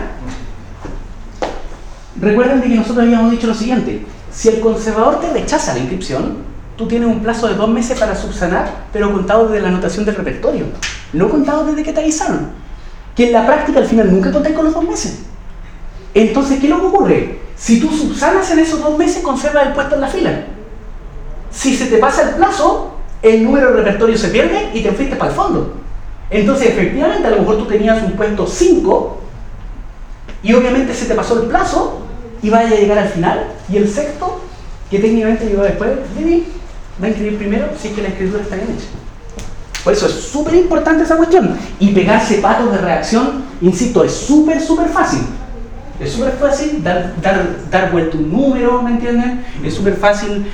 Recuerden de que nosotros habíamos dicho lo siguiente: si el conservador te rechaza la inscripción, tú tienes un plazo de 2 meses para subsanar, pero contado desde la anotación del repertorio, no contado desde que te avisaron. Que en la práctica al final nunca contáis con los 2 meses. Entonces, ¿qué es lo que ocurre? Si tú subsanas en esos 2 meses, conservas el puesto en la fila. Si se te pasa el plazo, el número de repertorio se pierde y te fuiste para el fondo. Entonces, efectivamente, a lo mejor tú tenías un puesto 5 y obviamente se te pasó el plazo y vaya a llegar al final, y el sexto, que técnicamente llegó después, va a inscribir primero si es que la escritura está bien hecha. Por eso es súper importante esa cuestión. Y pegarse patos de reacción, insisto, es súper fácil. Es súper fácil dar vuelta un número, ¿me entienden? Es súper fácil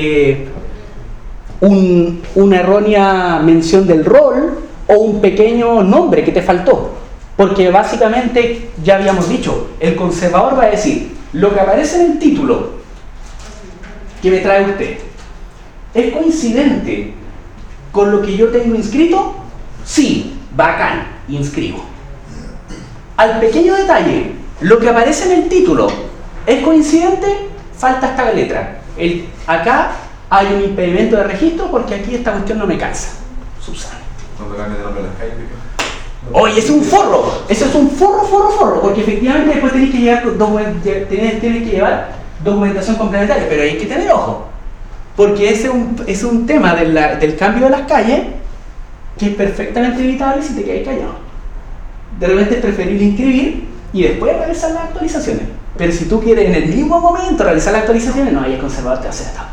una errónea mención del rol o un pequeño nombre que te faltó. Porque básicamente, ya habíamos dicho, el conservador va a decir: lo que aparece en el título que me trae usted, ¿es coincidente con lo que yo tengo inscrito? Sí, bacán, inscribo. Al pequeño detalle, lo que aparece en el título, ¿es coincidente? Falta esta letra. Acá hay un impedimento de registro porque aquí esta cuestión no me calza. Subsana. Cuando cambie de nombre a las calles. Oye, ese es un forro. Eso es un forro, porque efectivamente después tenés que llevar documentación complementaria, pero hay que tener ojo, porque ese es un tema del cambio de las calles que es perfectamente evitable si te quedas callado. De repente es preferible inscribir y después realizar las actualizaciones, pero si tú quieres en el mismo momento realizar las actualizaciones, no, ahí el conservador te acepta.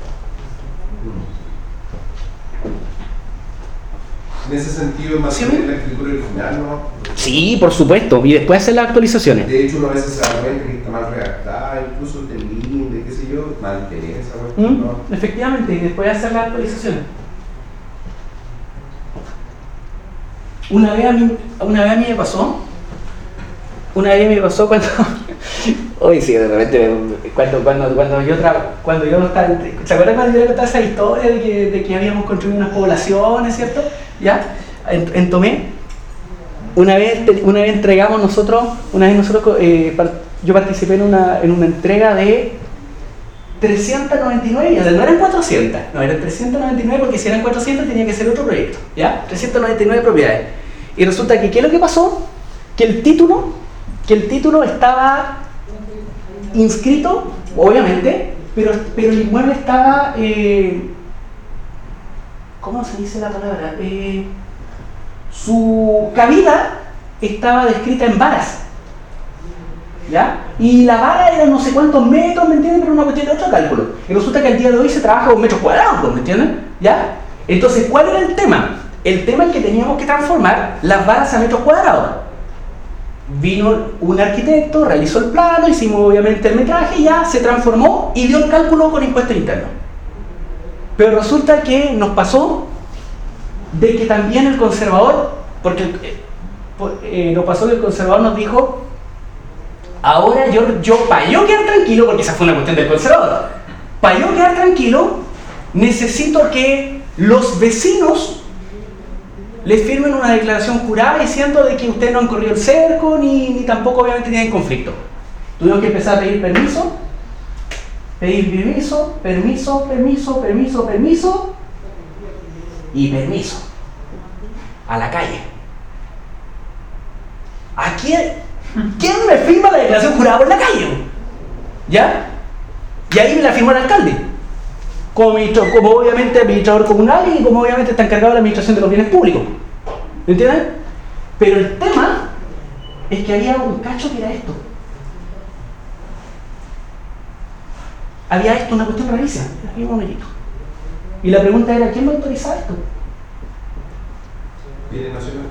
En ese sentido, mantener la escritura original, ¿no? Sí, por supuesto, y después hacer las actualizaciones. De hecho, uno a veces se da cuenta que está mal redactada, incluso el linde, qué sé yo, mantener esa cuestión, ¿no? Efectivamente, y después hacer las actualizaciones. Una vez a mí me pasó cuando hoy sí, de repente cuando yo estaba, ¿se acuerdan cuando yo le contaba esa historia de que habíamos construido unas poblaciones, ¿cierto? ¿Ya? En Tomé, una vez entregamos nosotros, yo participé en una entrega de 399, no eran 400, no, eran 399 porque si eran 400 tenía que ser otro proyecto, ¿ya? 399 propiedades. Y resulta que, ¿qué es lo que pasó? Que el título estaba inscrito, obviamente, pero el inmueble estaba, ¿cómo se dice la palabra? Su cabida estaba descrita en varas, ¿ya? Y la vara era no sé cuántos metros, ¿me entienden? Pero una cuestión de otro cálculo. Y resulta que al día de hoy se trabaja con metros cuadrados, ¿me entienden? ¿Ya? Entonces, ¿cuál era el tema? El tema es que teníamos que transformar las varas a metros cuadrados. Vino un arquitecto, realizó el plano, hicimos obviamente el metraje, ya se transformó y dio el cálculo con impuestos internos. Pero resulta que nos pasó de que también el conservador, porque nos pasó que el conservador nos dijo: ahora para yo quedar tranquilo, porque esa fue una cuestión del conservador, para yo quedar tranquilo, necesito que los vecinos les firmen una declaración jurada diciendo de que ustedes no han corrido el cerco, ni tampoco obviamente tienen conflicto. Tuvimos que empezar a pedir permiso, y permiso a la calle. ¿A quién me firma la declaración jurada por la calle? ¿Ya? Y ahí me la firmó el alcalde. como obviamente administrador comunal y como obviamente está encargado de la administración de los bienes públicos. ¿Me entienden? Pero el tema es que había un cacho que era esto. Había esto, una cuestión rarísima. Aquí un momentito. Y la pregunta era, ¿quién va a autorizar esto? Bienes nacionales.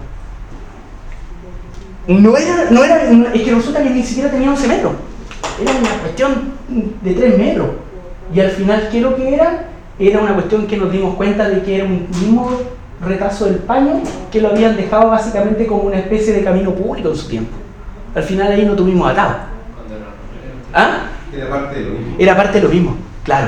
No era, es que resulta que ni siquiera tenía 11 metros. Era una cuestión de 3 metros. Y al final, ¿qué es lo que era? Era una cuestión que nos dimos cuenta de que era un mismo retazo del paño que lo habían dejado básicamente como una especie de camino público en su tiempo. Al final ahí no tuvimos atado. ¿Ah? Era parte de lo mismo. Era parte de lo mismo, claro.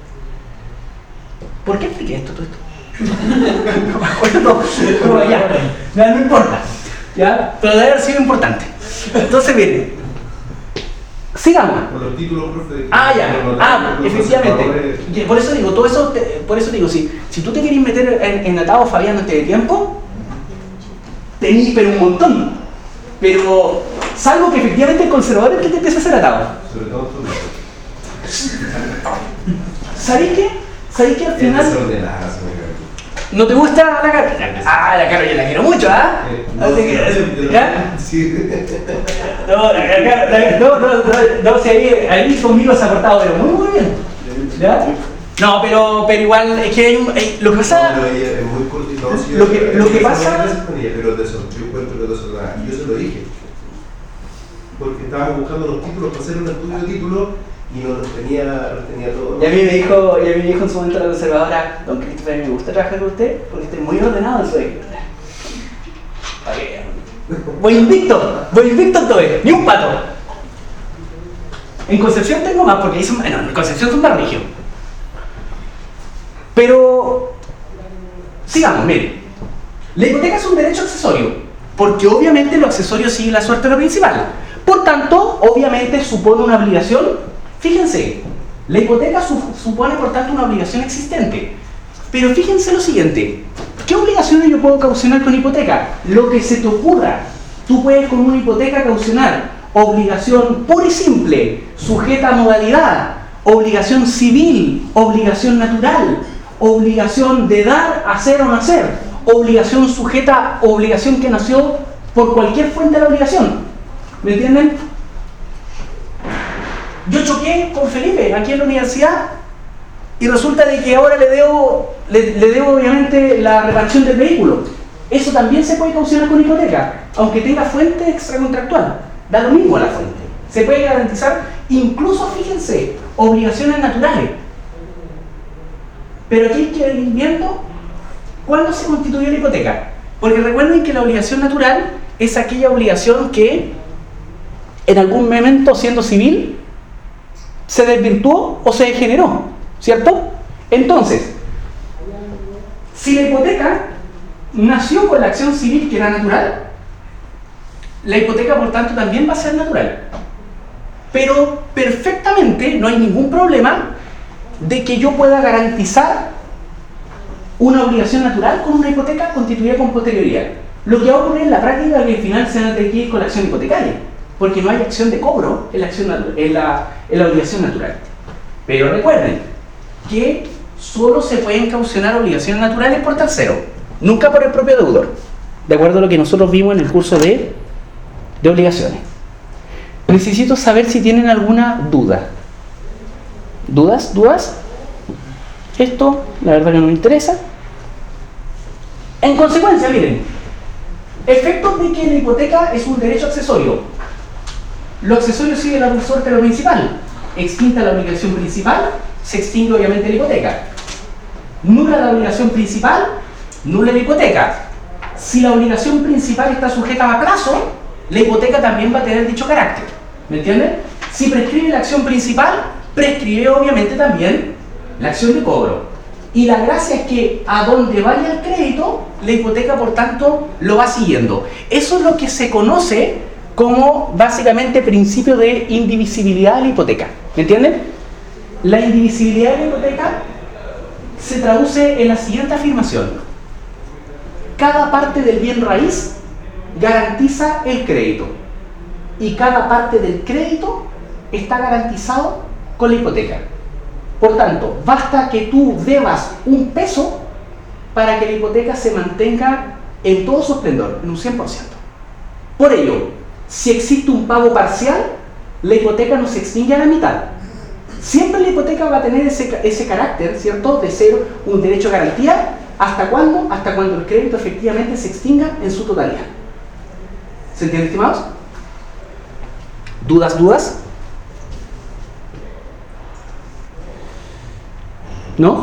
¿Por qué expliqué esto, todo esto? No me acuerdo. No, ya, no importa. ¿Ya? Pero debe haber sido importante. Entonces, miren. Sigamos. Por los títulos, profe. Efectivamente. Por eso digo, si tú te querés meter en atado Fabián antes de tiempo, tenís pero un montón. Pero salvo que efectivamente el conservador es el que te empieza a hacer atado. Sobre todo tú. ¿Sabéis qué? ¿Sabéis que al final desordenada, no te gusta la Caro? La Caro yo la quiero mucho, ¿ah? Así que, ¿ya? Sí. No, si ahí conmigo se ha portado, pero muy bien. ¿Ya? No, pero igual es que lo que pasa. No, ella es muy cortita. Lo que pasa. Pero yo encuentro que desordenada. Y yo se lo dije. Porque estábamos buscando los títulos para hacer un estudio de títulos y no los tenía todo. Y a mí me dijo en su momento la conservadora, don Christopher, me gusta trabajar con usted porque usted es muy ordenado en su escritura. Voy invicto en todo esto, ni un pato. En Concepción tengo más porque en Concepción son más rígidos. Pero sigamos, miren. La hipoteca es un derecho accesorio, porque obviamente lo accesorio sigue la suerte de lo principal. Por tanto, obviamente supone una obligación. Fíjense, la hipoteca supone por tanto una obligación existente. Pero fíjense lo siguiente, ¿qué obligaciones yo puedo caucionar con hipoteca? Lo que se te ocurra. Tú puedes con una hipoteca caucionar obligación pura y simple, sujeta a modalidad, obligación civil, obligación natural, obligación de dar, hacer o no hacer, obligación sujeta, obligación que nació por cualquier fuente de la obligación. ¿Me entienden? Yo choqué con Felipe aquí en la universidad y resulta de que ahora le debo obviamente la reparación del vehículo. Eso también se puede caucionar con hipoteca, aunque tenga fuente extracontractual. Da lo mismo a la fuente. Se puede garantizar, incluso, fíjense, obligaciones naturales. Pero aquí hay que ir viendo cuándo se constituyó la hipoteca. Porque recuerden que la obligación natural es aquella obligación que en algún momento, siendo civil, se desvirtuó o se degeneró, ¿cierto? Entonces, si la hipoteca nació con la acción civil que era natural, la hipoteca por tanto también va a ser natural. Pero perfectamente no hay ningún problema de que yo pueda garantizar una obligación natural con una hipoteca constituida con posterioridad. Lo que va a ocurrir en la práctica es que al final se van a tener que ir con la acción hipotecaria, porque no hay acción de cobro en la obligación natural. Pero recuerden que solo se pueden caucionar obligaciones naturales por tercero, nunca por el propio deudor, de acuerdo a lo que nosotros vimos en el curso de obligaciones. Necesito saber si tienen alguna duda. ¿Dudas? Esto, la verdad que no me interesa. En consecuencia, miren, efectos de que la hipoteca es un derecho accesorio. Lo accesorio sigue la suerte de lo principal. Extinta la obligación principal, se extingue obviamente la hipoteca. Nula la obligación principal, nula la hipoteca. Si la obligación principal está sujeta a plazo, la hipoteca también va a tener dicho carácter. ¿Me entienden? Si prescribe la acción principal, prescribe obviamente también la acción de cobro. Y la gracia es que a donde vaya el crédito, la hipoteca por tanto lo va siguiendo. Eso es lo que se conoce como básicamente principio de indivisibilidad de la hipoteca. ¿Me entienden? La indivisibilidad de la hipoteca se traduce en la siguiente afirmación: cada parte del bien raíz garantiza el crédito y cada parte del crédito está garantizado con la hipoteca. Por tanto, basta que tú debas un peso para que la hipoteca se mantenga en todo su esplendor, en un 100%. Por ello, si existe un pago parcial, la hipoteca no se extingue a la mitad. Siempre la hipoteca va a tener ese carácter, ¿cierto?, de ser un derecho de garantía. ¿Hasta cuándo? Hasta cuando el crédito efectivamente se extinga en su totalidad. ¿Se entiende, estimados? ¿Dudas? ¿No?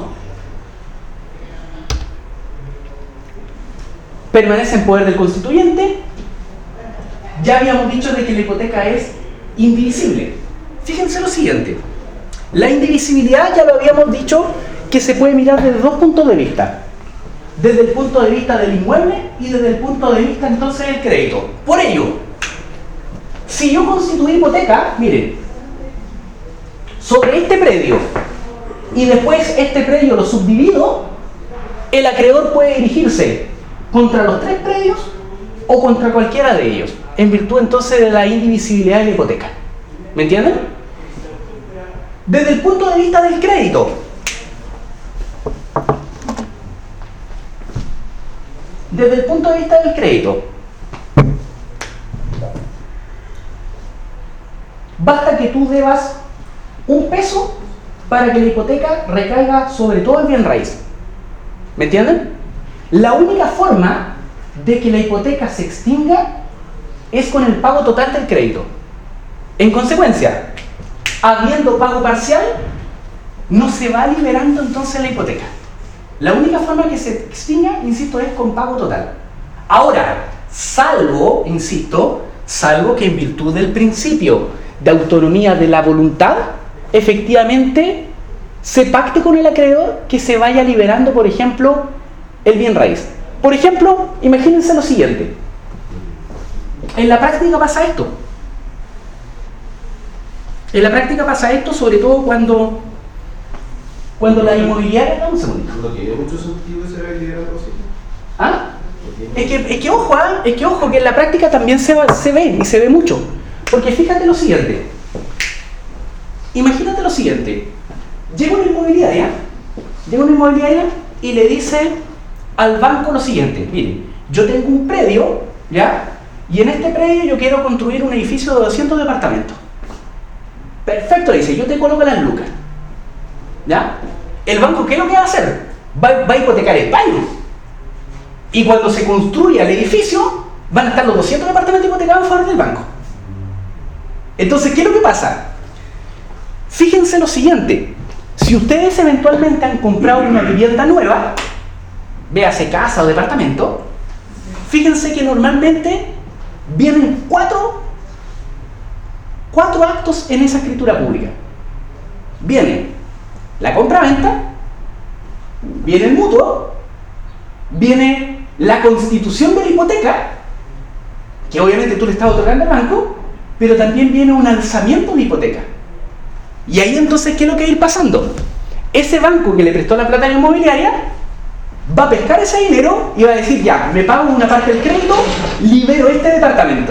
Permanece en poder del constituyente. Ya habíamos dicho de que la hipoteca es indivisible. Fíjense lo siguiente. La indivisibilidad ya lo habíamos dicho que se puede mirar desde dos puntos de vista. Desde el punto de vista del inmueble y desde el punto de vista entonces del crédito. Por ello, si yo constituí hipoteca, miren, sobre este predio y después este predio lo subdivido, el acreedor puede dirigirse contra los 3 predios o contra cualquiera de ellos, en virtud entonces de la indivisibilidad de la hipoteca. ¿Me entienden? Desde el punto de vista del crédito, basta que tú debas un peso para que la hipoteca recaiga sobre todo el bien raíz. ¿Me entienden? La única forma de que la hipoteca se extinga es con el pago total del crédito. En consecuencia, habiendo pago parcial, no se va liberando entonces la hipoteca. La única forma que se extinga, insisto, es con pago total. Ahora, salvo que en virtud del principio de autonomía de la voluntad, efectivamente se pacte con el acreedor que se vaya liberando, por ejemplo, el bien raíz. Por ejemplo, imagínense lo siguiente. En la práctica pasa esto. Sobre todo cuando la inmobiliaria... Un segundito. No tiene mucho sentido ese liberando así. ¿Ah? Es que ojo, que en la práctica también se ve, y se ve mucho. Porque fíjate lo siguiente. Imagínate lo siguiente. Llega una inmobiliaria y le dice al banco lo siguiente: miren, yo tengo un predio, ¿ya? Y en este predio yo quiero construir un edificio de 200 departamentos. Perfecto, le dice, yo te coloco las lucas. ¿Ya? El banco, ¿qué es lo que va a hacer? Va a hipotecar el baño. Y cuando se construya el edificio, van a estar los 200 departamentos hipotecados en favor del banco. Entonces, ¿qué es lo que pasa? Fíjense lo siguiente. Si ustedes eventualmente han comprado una vivienda nueva, véase casa o departamento, fíjense que normalmente vienen cuatro actos en esa escritura pública. Viene la compra-venta, viene el mutuo, viene la constitución de la hipoteca, que obviamente tú le estás otorgando al banco, pero también viene un alzamiento de hipoteca. Y ahí entonces, ¿qué es lo que va a ir pasando? Ese banco que le prestó la plata a la inmobiliaria va a pescar ese dinero y va a decir, ya, me pago una parte del crédito, libero este departamento.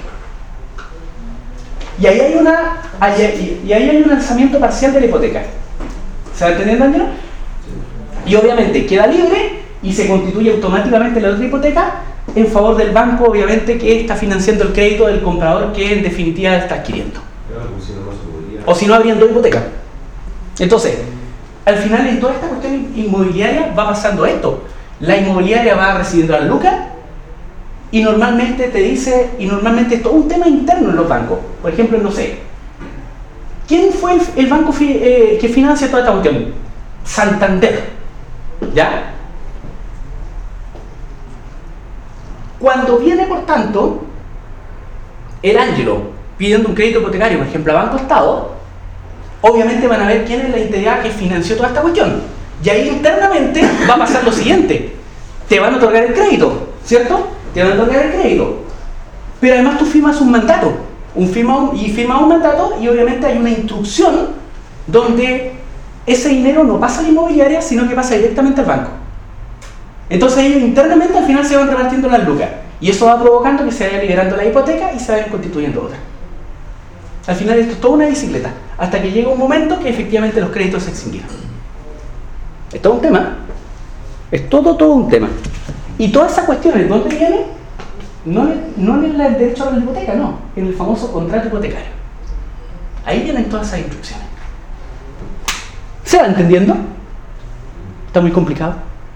Y ahí hay un alzamiento parcial de la hipoteca. ¿Se va entendiendo, Ángelo? Y obviamente queda libre y se constituye automáticamente la otra hipoteca en favor del banco, obviamente, que está financiando el crédito del comprador que en definitiva está adquiriendo. O si no, habrían dos hipotecas. Entonces, al final en toda esta cuestión inmobiliaria va pasando esto. La inmobiliaria va recibiendo las lucas y normalmente esto es todo un tema interno en los bancos. Por ejemplo, no sé, ¿quién fue el banco que financia toda esta cuestión? Santander. ¿Ya? Cuando viene, por tanto, el Ángelo pidiendo un crédito hipotecario, por ejemplo, a Banco Estado, obviamente van a ver quién es la entidad que financió toda esta cuestión. Y ahí internamente va a pasar lo siguiente: te van a otorgar el crédito, ¿cierto? Te van a otorgar el crédito. Pero además tú firmas un mandato. Firmas un mandato y obviamente hay una instrucción donde ese dinero no pasa a la inmobiliaria, sino que pasa directamente al banco. Entonces ellos internamente al final se van repartiendo las lucas. Y eso va provocando que se vaya liberando la hipoteca y se vayan constituyendo otras. Al final esto es toda una bicicleta, hasta que llega un momento que efectivamente los créditos se extinguieron. Es todo un tema. Es todo un tema. Y todas esas cuestiones, ¿dónde vienen? No en el derecho a la hipoteca, no. En el famoso contrato hipotecario. Ahí vienen todas esas instrucciones. ¿Se va entendiendo? ¿Está muy complicado?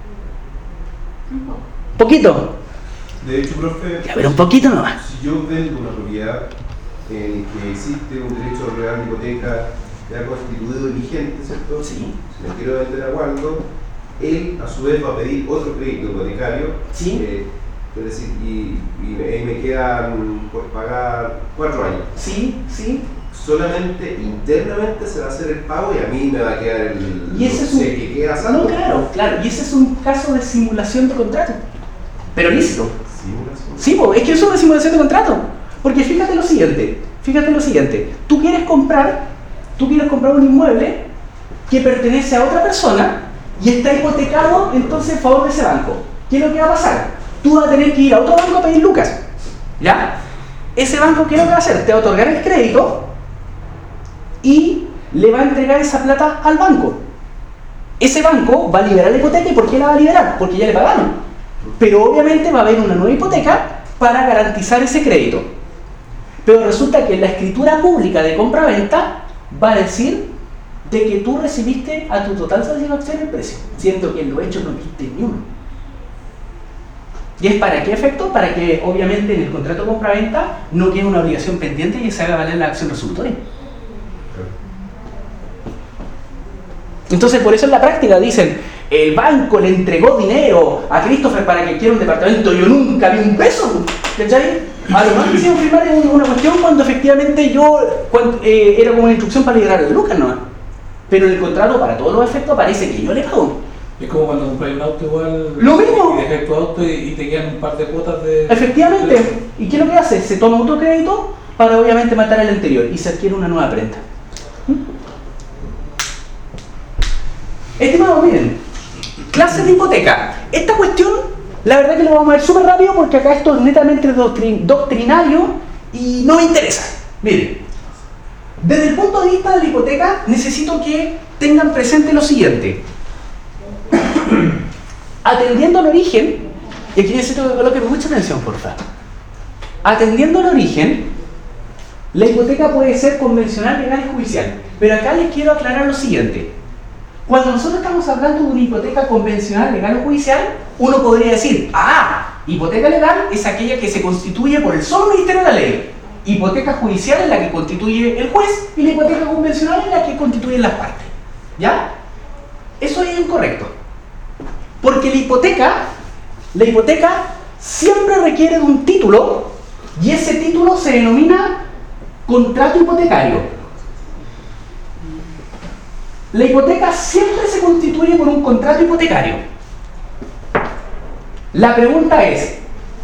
¿Un poquito? De hecho, profe, Ya, pero un poquito nomás. si yo vendo una propiedad en que existe un derecho real de hipoteca ya constituido y vigente, ¿cierto? Sí. Si le quiero vender a Waldo, él a su vez va a pedir otro crédito hipotecario. Sí. Es decir, y me quedan por pagar 4 años. Sí, sí. Solamente internamente se va a hacer el pago y a mí me va a quedar el Y ese es un... que queda saldo. No, claro. Y ese es un caso de simulación de contrato. Pero lícito. Simulación. Sí, es que eso es una simulación de contrato. Porque fíjate lo siguiente. Tú quieres comprar un inmueble que pertenece a otra persona y está hipotecado entonces en favor de ese banco. ¿Qué es lo que va a pasar? Tú vas a tener que ir a otro banco a pedir lucas. ¿Ya? Ese banco, ¿qué es lo que va a hacer? Te va a otorgar el crédito y le va a entregar esa plata al banco. Ese banco va a liberar la hipoteca. ¿Y por qué la va a liberar? Porque ya le pagaron. Pero obviamente va a haber una nueva hipoteca para garantizar ese crédito. Pero resulta que la escritura pública de compra-venta va a decir de que tú recibiste a tu total satisfacción el precio, siendo que en lo hecho no viste ni uno. ¿Y es para qué efecto? Para que obviamente en el contrato de compra-venta no quede una obligación pendiente y se haga valer la acción resolutoria. Entonces por eso en la práctica dicen, el banco le entregó dinero a Christopher para que quiera un departamento, yo nunca vi un peso, ¿cachai? A lo más que hicieron firmar una cuestión cuando efectivamente era como una instrucción para liberar el lucas nomás. Pero en el contrato, para todos los efectos, parece que yo le pago. Es como cuando compras un auto igual. Lo mismo. Y dejas tu auto y te quedan un par de cuotas de. Efectivamente. ¿Y qué es lo que hace? Se toma otro crédito para obviamente matar el anterior y se adquiere una nueva prenda. Estimados, miren, clases de hipoteca. Esta cuestión, la verdad que lo vamos a ver súper rápido porque acá esto es netamente doctrinario y no me interesa. Miren, desde el punto de vista de la hipoteca, necesito que tengan presente lo siguiente. Atendiendo al origen, y aquí necesito que coloquen mucha atención, por favor. Atendiendo al origen, la hipoteca puede ser convencional, legal y judicial. Pero acá les quiero aclarar lo siguiente. Cuando nosotros estamos hablando de una hipoteca convencional, legal o judicial, uno podría decir, hipoteca legal es aquella que se constituye por el solo Ministerio de la Ley. Hipoteca judicial es la que constituye el juez y la hipoteca convencional es la que constituyen las partes. ¿Ya? Eso es incorrecto. Porque la hipoteca siempre requiere de un título y ese título se denomina contrato hipotecario. La hipoteca siempre se constituye por un contrato hipotecario. La pregunta es,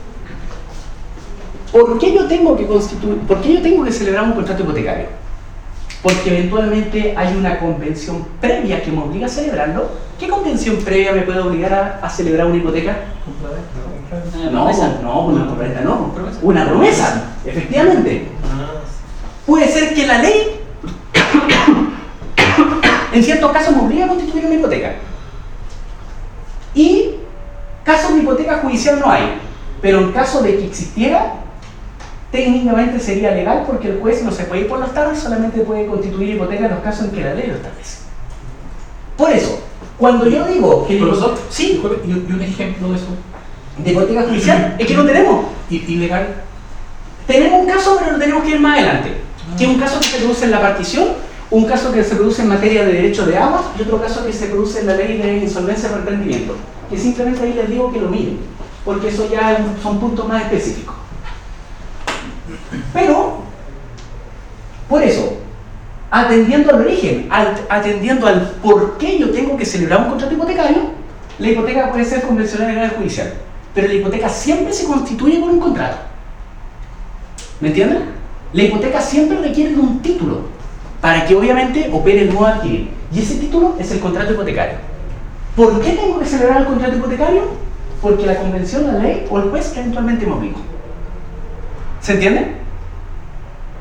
¿por qué yo tengo que celebrar un contrato hipotecario? Porque eventualmente hay una convención previa que me obliga a celebrarlo. ¿Qué convención previa me puede obligar a celebrar una hipoteca? Una promesa, efectivamente. Puede ser que la ley en ciertos casos me obliga a constituir una hipoteca. Y casos de hipoteca judicial no hay. Pero en caso de que existiera, técnicamente sería legal porque el juez no se puede ir por los tarros, solamente puede constituir hipoteca en los casos en que la ley lo establece. Por eso, cuando yo digo que... Profesor, sí, ¿y un ejemplo de eso? de hipoteca judicial, es que no tenemos. ¿Y legal? Tenemos un caso, pero lo tenemos que ir más adelante. Que es un caso que se produce en la partición, un caso que se produce en materia de derecho de aguas y otro caso que se produce en la ley de insolvencia por emprendimiento. Que simplemente ahí les digo que lo miren, porque eso ya son puntos más específicos. Pero, por eso, atendiendo al origen, atendiendo al por qué yo tengo que celebrar un contrato hipotecario, la hipoteca puede ser convencional, legal o judicial, pero la hipoteca siempre se constituye por un contrato. ¿Me entienden? La hipoteca siempre requiere de un título para que obviamente opere el modo de adquirir, y ese título es el contrato hipotecario. ¿Por qué tengo que celebrar el contrato hipotecario? Porque la convención, la ley o el juez eventualmente me obliga. ¿Se entiende?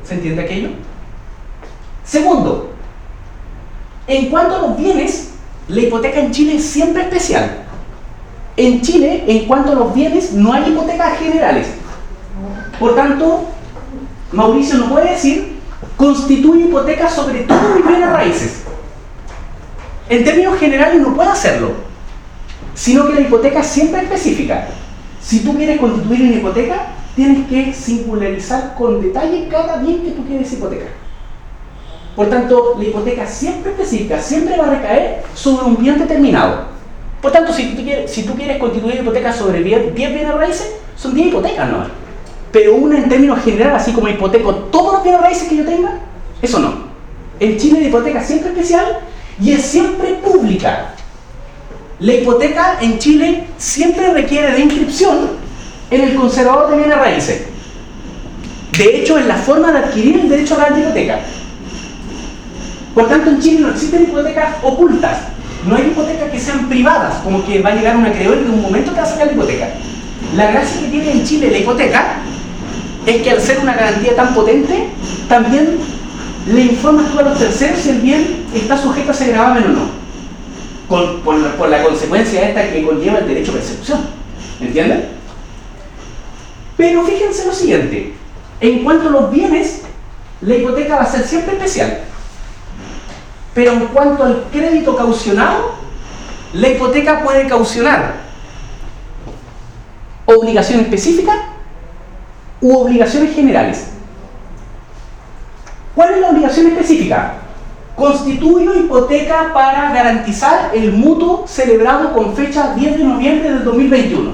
¿Se entiende aquello? Segundo, en cuanto a los bienes, la hipoteca en Chile es siempre especial. En Chile, en cuanto a los bienes, no hay hipotecas generales. Por tanto, Mauricio no puede decir, constituye hipoteca sobre todos mis bienes raíces. En términos generales no puede hacerlo, sino que la hipoteca es siempre específica. Si tú quieres constituir una hipoteca, tienes que singularizar con detalle cada bien que tú quieres hipotecar. Por tanto, la hipoteca siempre específica, siempre va a recaer sobre un bien determinado. Por tanto, si tú quieres constituir hipoteca sobre 10 bienes raíces, son 10 hipotecas, ¿no? Pero una en términos generales, así como hipoteco todos los bienes raíces que yo tenga, eso no. En Chile la hipoteca es siempre especial y es siempre pública. La hipoteca en Chile siempre requiere de inscripción en el conservador de bienes raíces. De hecho, es la forma de adquirir el derecho a la hipoteca. Por tanto, en Chile no existen hipotecas ocultas. No hay hipotecas que sean privadas, como que va a llegar un acreedor y de un momento te va a sacar la hipoteca. La gracia que tiene en Chile la hipoteca es que al ser una garantía tan potente, también le informas tú a los terceros si el bien está sujeto a ese gravamen o no. Por la consecuencia esta que conlleva el derecho a persecución. ¿Entienden? Pero fíjense lo siguiente. En cuanto a los bienes, la hipoteca va a ser siempre especial. Pero en cuanto al crédito caucionado, la hipoteca puede caucionar obligación específica u obligaciones generales. ¿Cuál es la obligación específica? Constituyo hipoteca para garantizar el mutuo celebrado con fecha 10 de noviembre del 2021.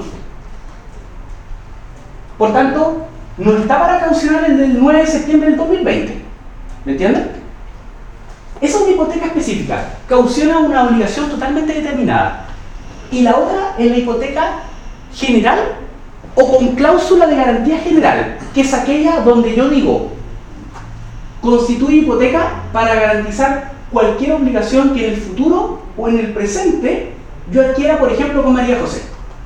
Por tanto, no está para caucionar el del 9 de septiembre del 2020. ¿Me entienden? Esa es una hipoteca específica. Cauciona una obligación totalmente determinada. Y la otra es la hipoteca general o con cláusula de garantía general, que es aquella donde yo digo, constituye hipoteca para garantizar cualquier obligación que en el futuro o en el presente yo adquiera, por ejemplo, con María José.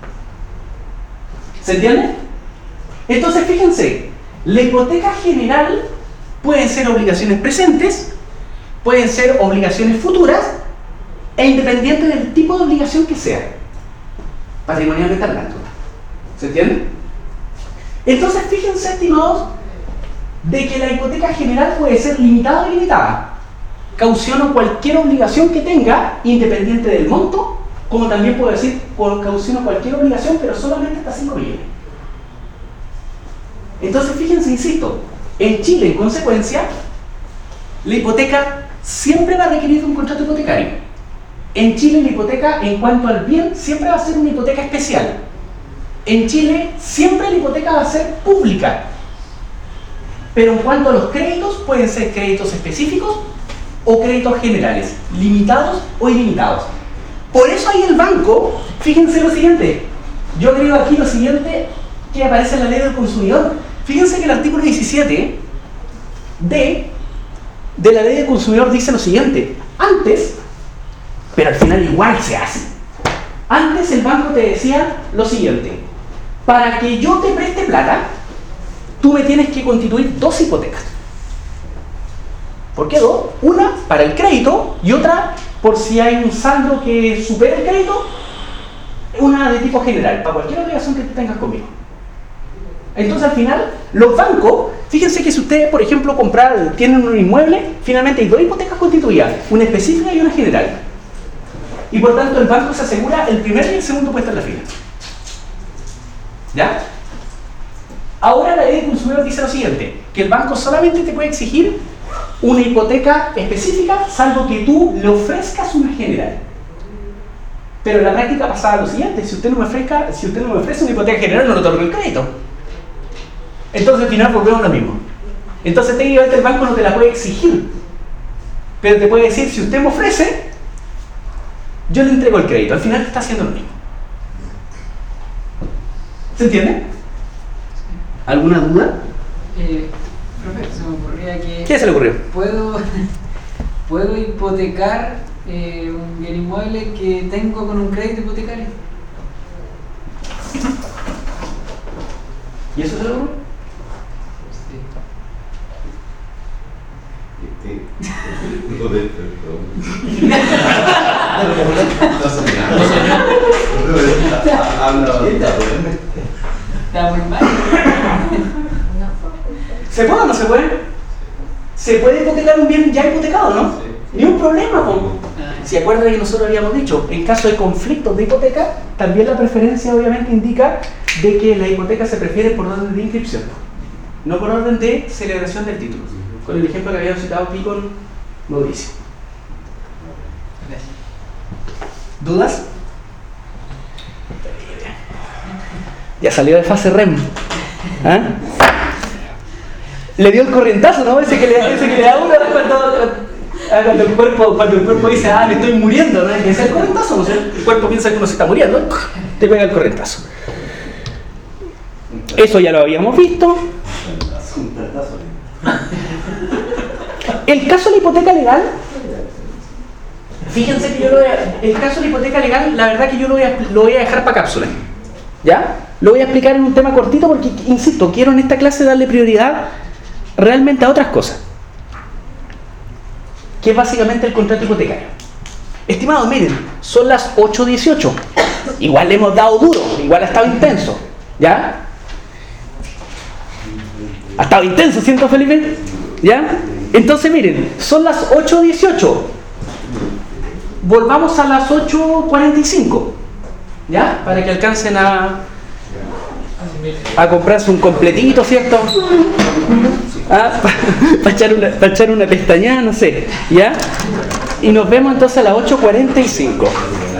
¿Se entiende? Entonces, fíjense, la hipoteca general pueden ser obligaciones presentes, pueden ser obligaciones futuras, e independiente del tipo de obligación que sea, patrimonialmente hablando. ¿Se entiende? Entonces, fíjense, estimados, de que la hipoteca general puede ser limitada o ilimitada. Cauciono cualquier obligación que tenga, independiente del monto, como también puedo decir, cauciono cualquier obligación, pero solamente hasta 5 millones. Entonces, fíjense, insisto, en Chile, en consecuencia, la hipoteca siempre va a requerir de un contrato hipotecario. En Chile, la hipoteca, en cuanto al bien, siempre va a ser una hipoteca especial. En Chile, siempre la hipoteca va a ser pública. Pero en cuanto a los créditos, pueden ser créditos específicos o créditos generales, limitados o ilimitados. Por eso ahí el banco, fíjense lo siguiente, yo agrego aquí lo siguiente que aparece en la ley del consumidor. Fíjense que el artículo 17 de la ley del consumidor dice lo siguiente: antes, pero al final igual se hace, antes el banco te decía lo siguiente: para que yo te preste plata, tú me tienes que constituir 2 hipotecas. ¿Por qué 2? Una para el crédito y otra por si hay un saldo que supere el crédito, una de tipo general, para cualquier obligación que tú tengas conmigo. Entonces, al final, los bancos, fíjense que si ustedes, por ejemplo, tienen un inmueble, finalmente hay 2 hipotecas constituidas, una específica y una general. Y por tanto, el banco se asegura el primer y el segundo puesto en la fila. ¿Ya? Ahora la ley del consumidor dice lo siguiente, que el banco solamente te puede exigir una hipoteca específica, salvo que tú le ofrezcas una general. Pero en la práctica pasaba lo siguiente: si usted no me ofrece una hipoteca general, no le otorgo el crédito. Entonces al final volvemos a lo mismo. Entonces técnicamente el banco no te la puede exigir, pero te puede decir: si usted me ofrece, yo le entrego el crédito. Al final te está haciendo lo mismo. ¿Se entiende? ¿Alguna duda? Profe, se me ocurría que... ¿Qué se le ocurrió? ¿Puedo hipotecar un bien inmueble que tengo con un crédito hipotecario? ¿Y eso se le ocurrió? Sí. mal. ¿Se puede o no se puede? ¿Se puede hipotecar un bien ya hipotecado, no? Ni un problema, po. Si acuerdan que nosotros habíamos dicho, en caso de conflictos de hipoteca, también la preferencia obviamente indica de que la hipoteca se prefiere por orden de inscripción, no por orden de celebración del título. Con el ejemplo que habíamos citado aquí con Mauricio. ¿Dudas? Ya salió de fase REM. ¿Ah? Le dio el corrientazo, ¿no? Ese que le da uno cuando el cuerpo dice, me estoy muriendo, ¿no? Ese es el corrientazo, ¿no? El cuerpo piensa que uno se está muriendo, te pega el corrientazo. Eso ya lo habíamos visto. El caso de la hipoteca legal, fíjense que el caso de la hipoteca legal, la verdad que yo lo voy a dejar para cápsula, ¿ya? Lo voy a explicar en un tema cortito porque, insisto, quiero en esta clase darle prioridad realmente a otras cosas, que es básicamente el contrato hipotecario. Estimados, miren, son las 8:18. Igual le hemos dado duro, igual ha estado intenso, ¿ya? Ha estado intenso, ¿cierto, Felipe? ¿Ya? Entonces, miren, son las 8:18. Volvamos a las 8:45, ¿ya? Para que alcancen a comprarse un completito, ¿cierto? Para echar una pestañada, no sé, ¿ya? Y nos vemos entonces a las 8:45.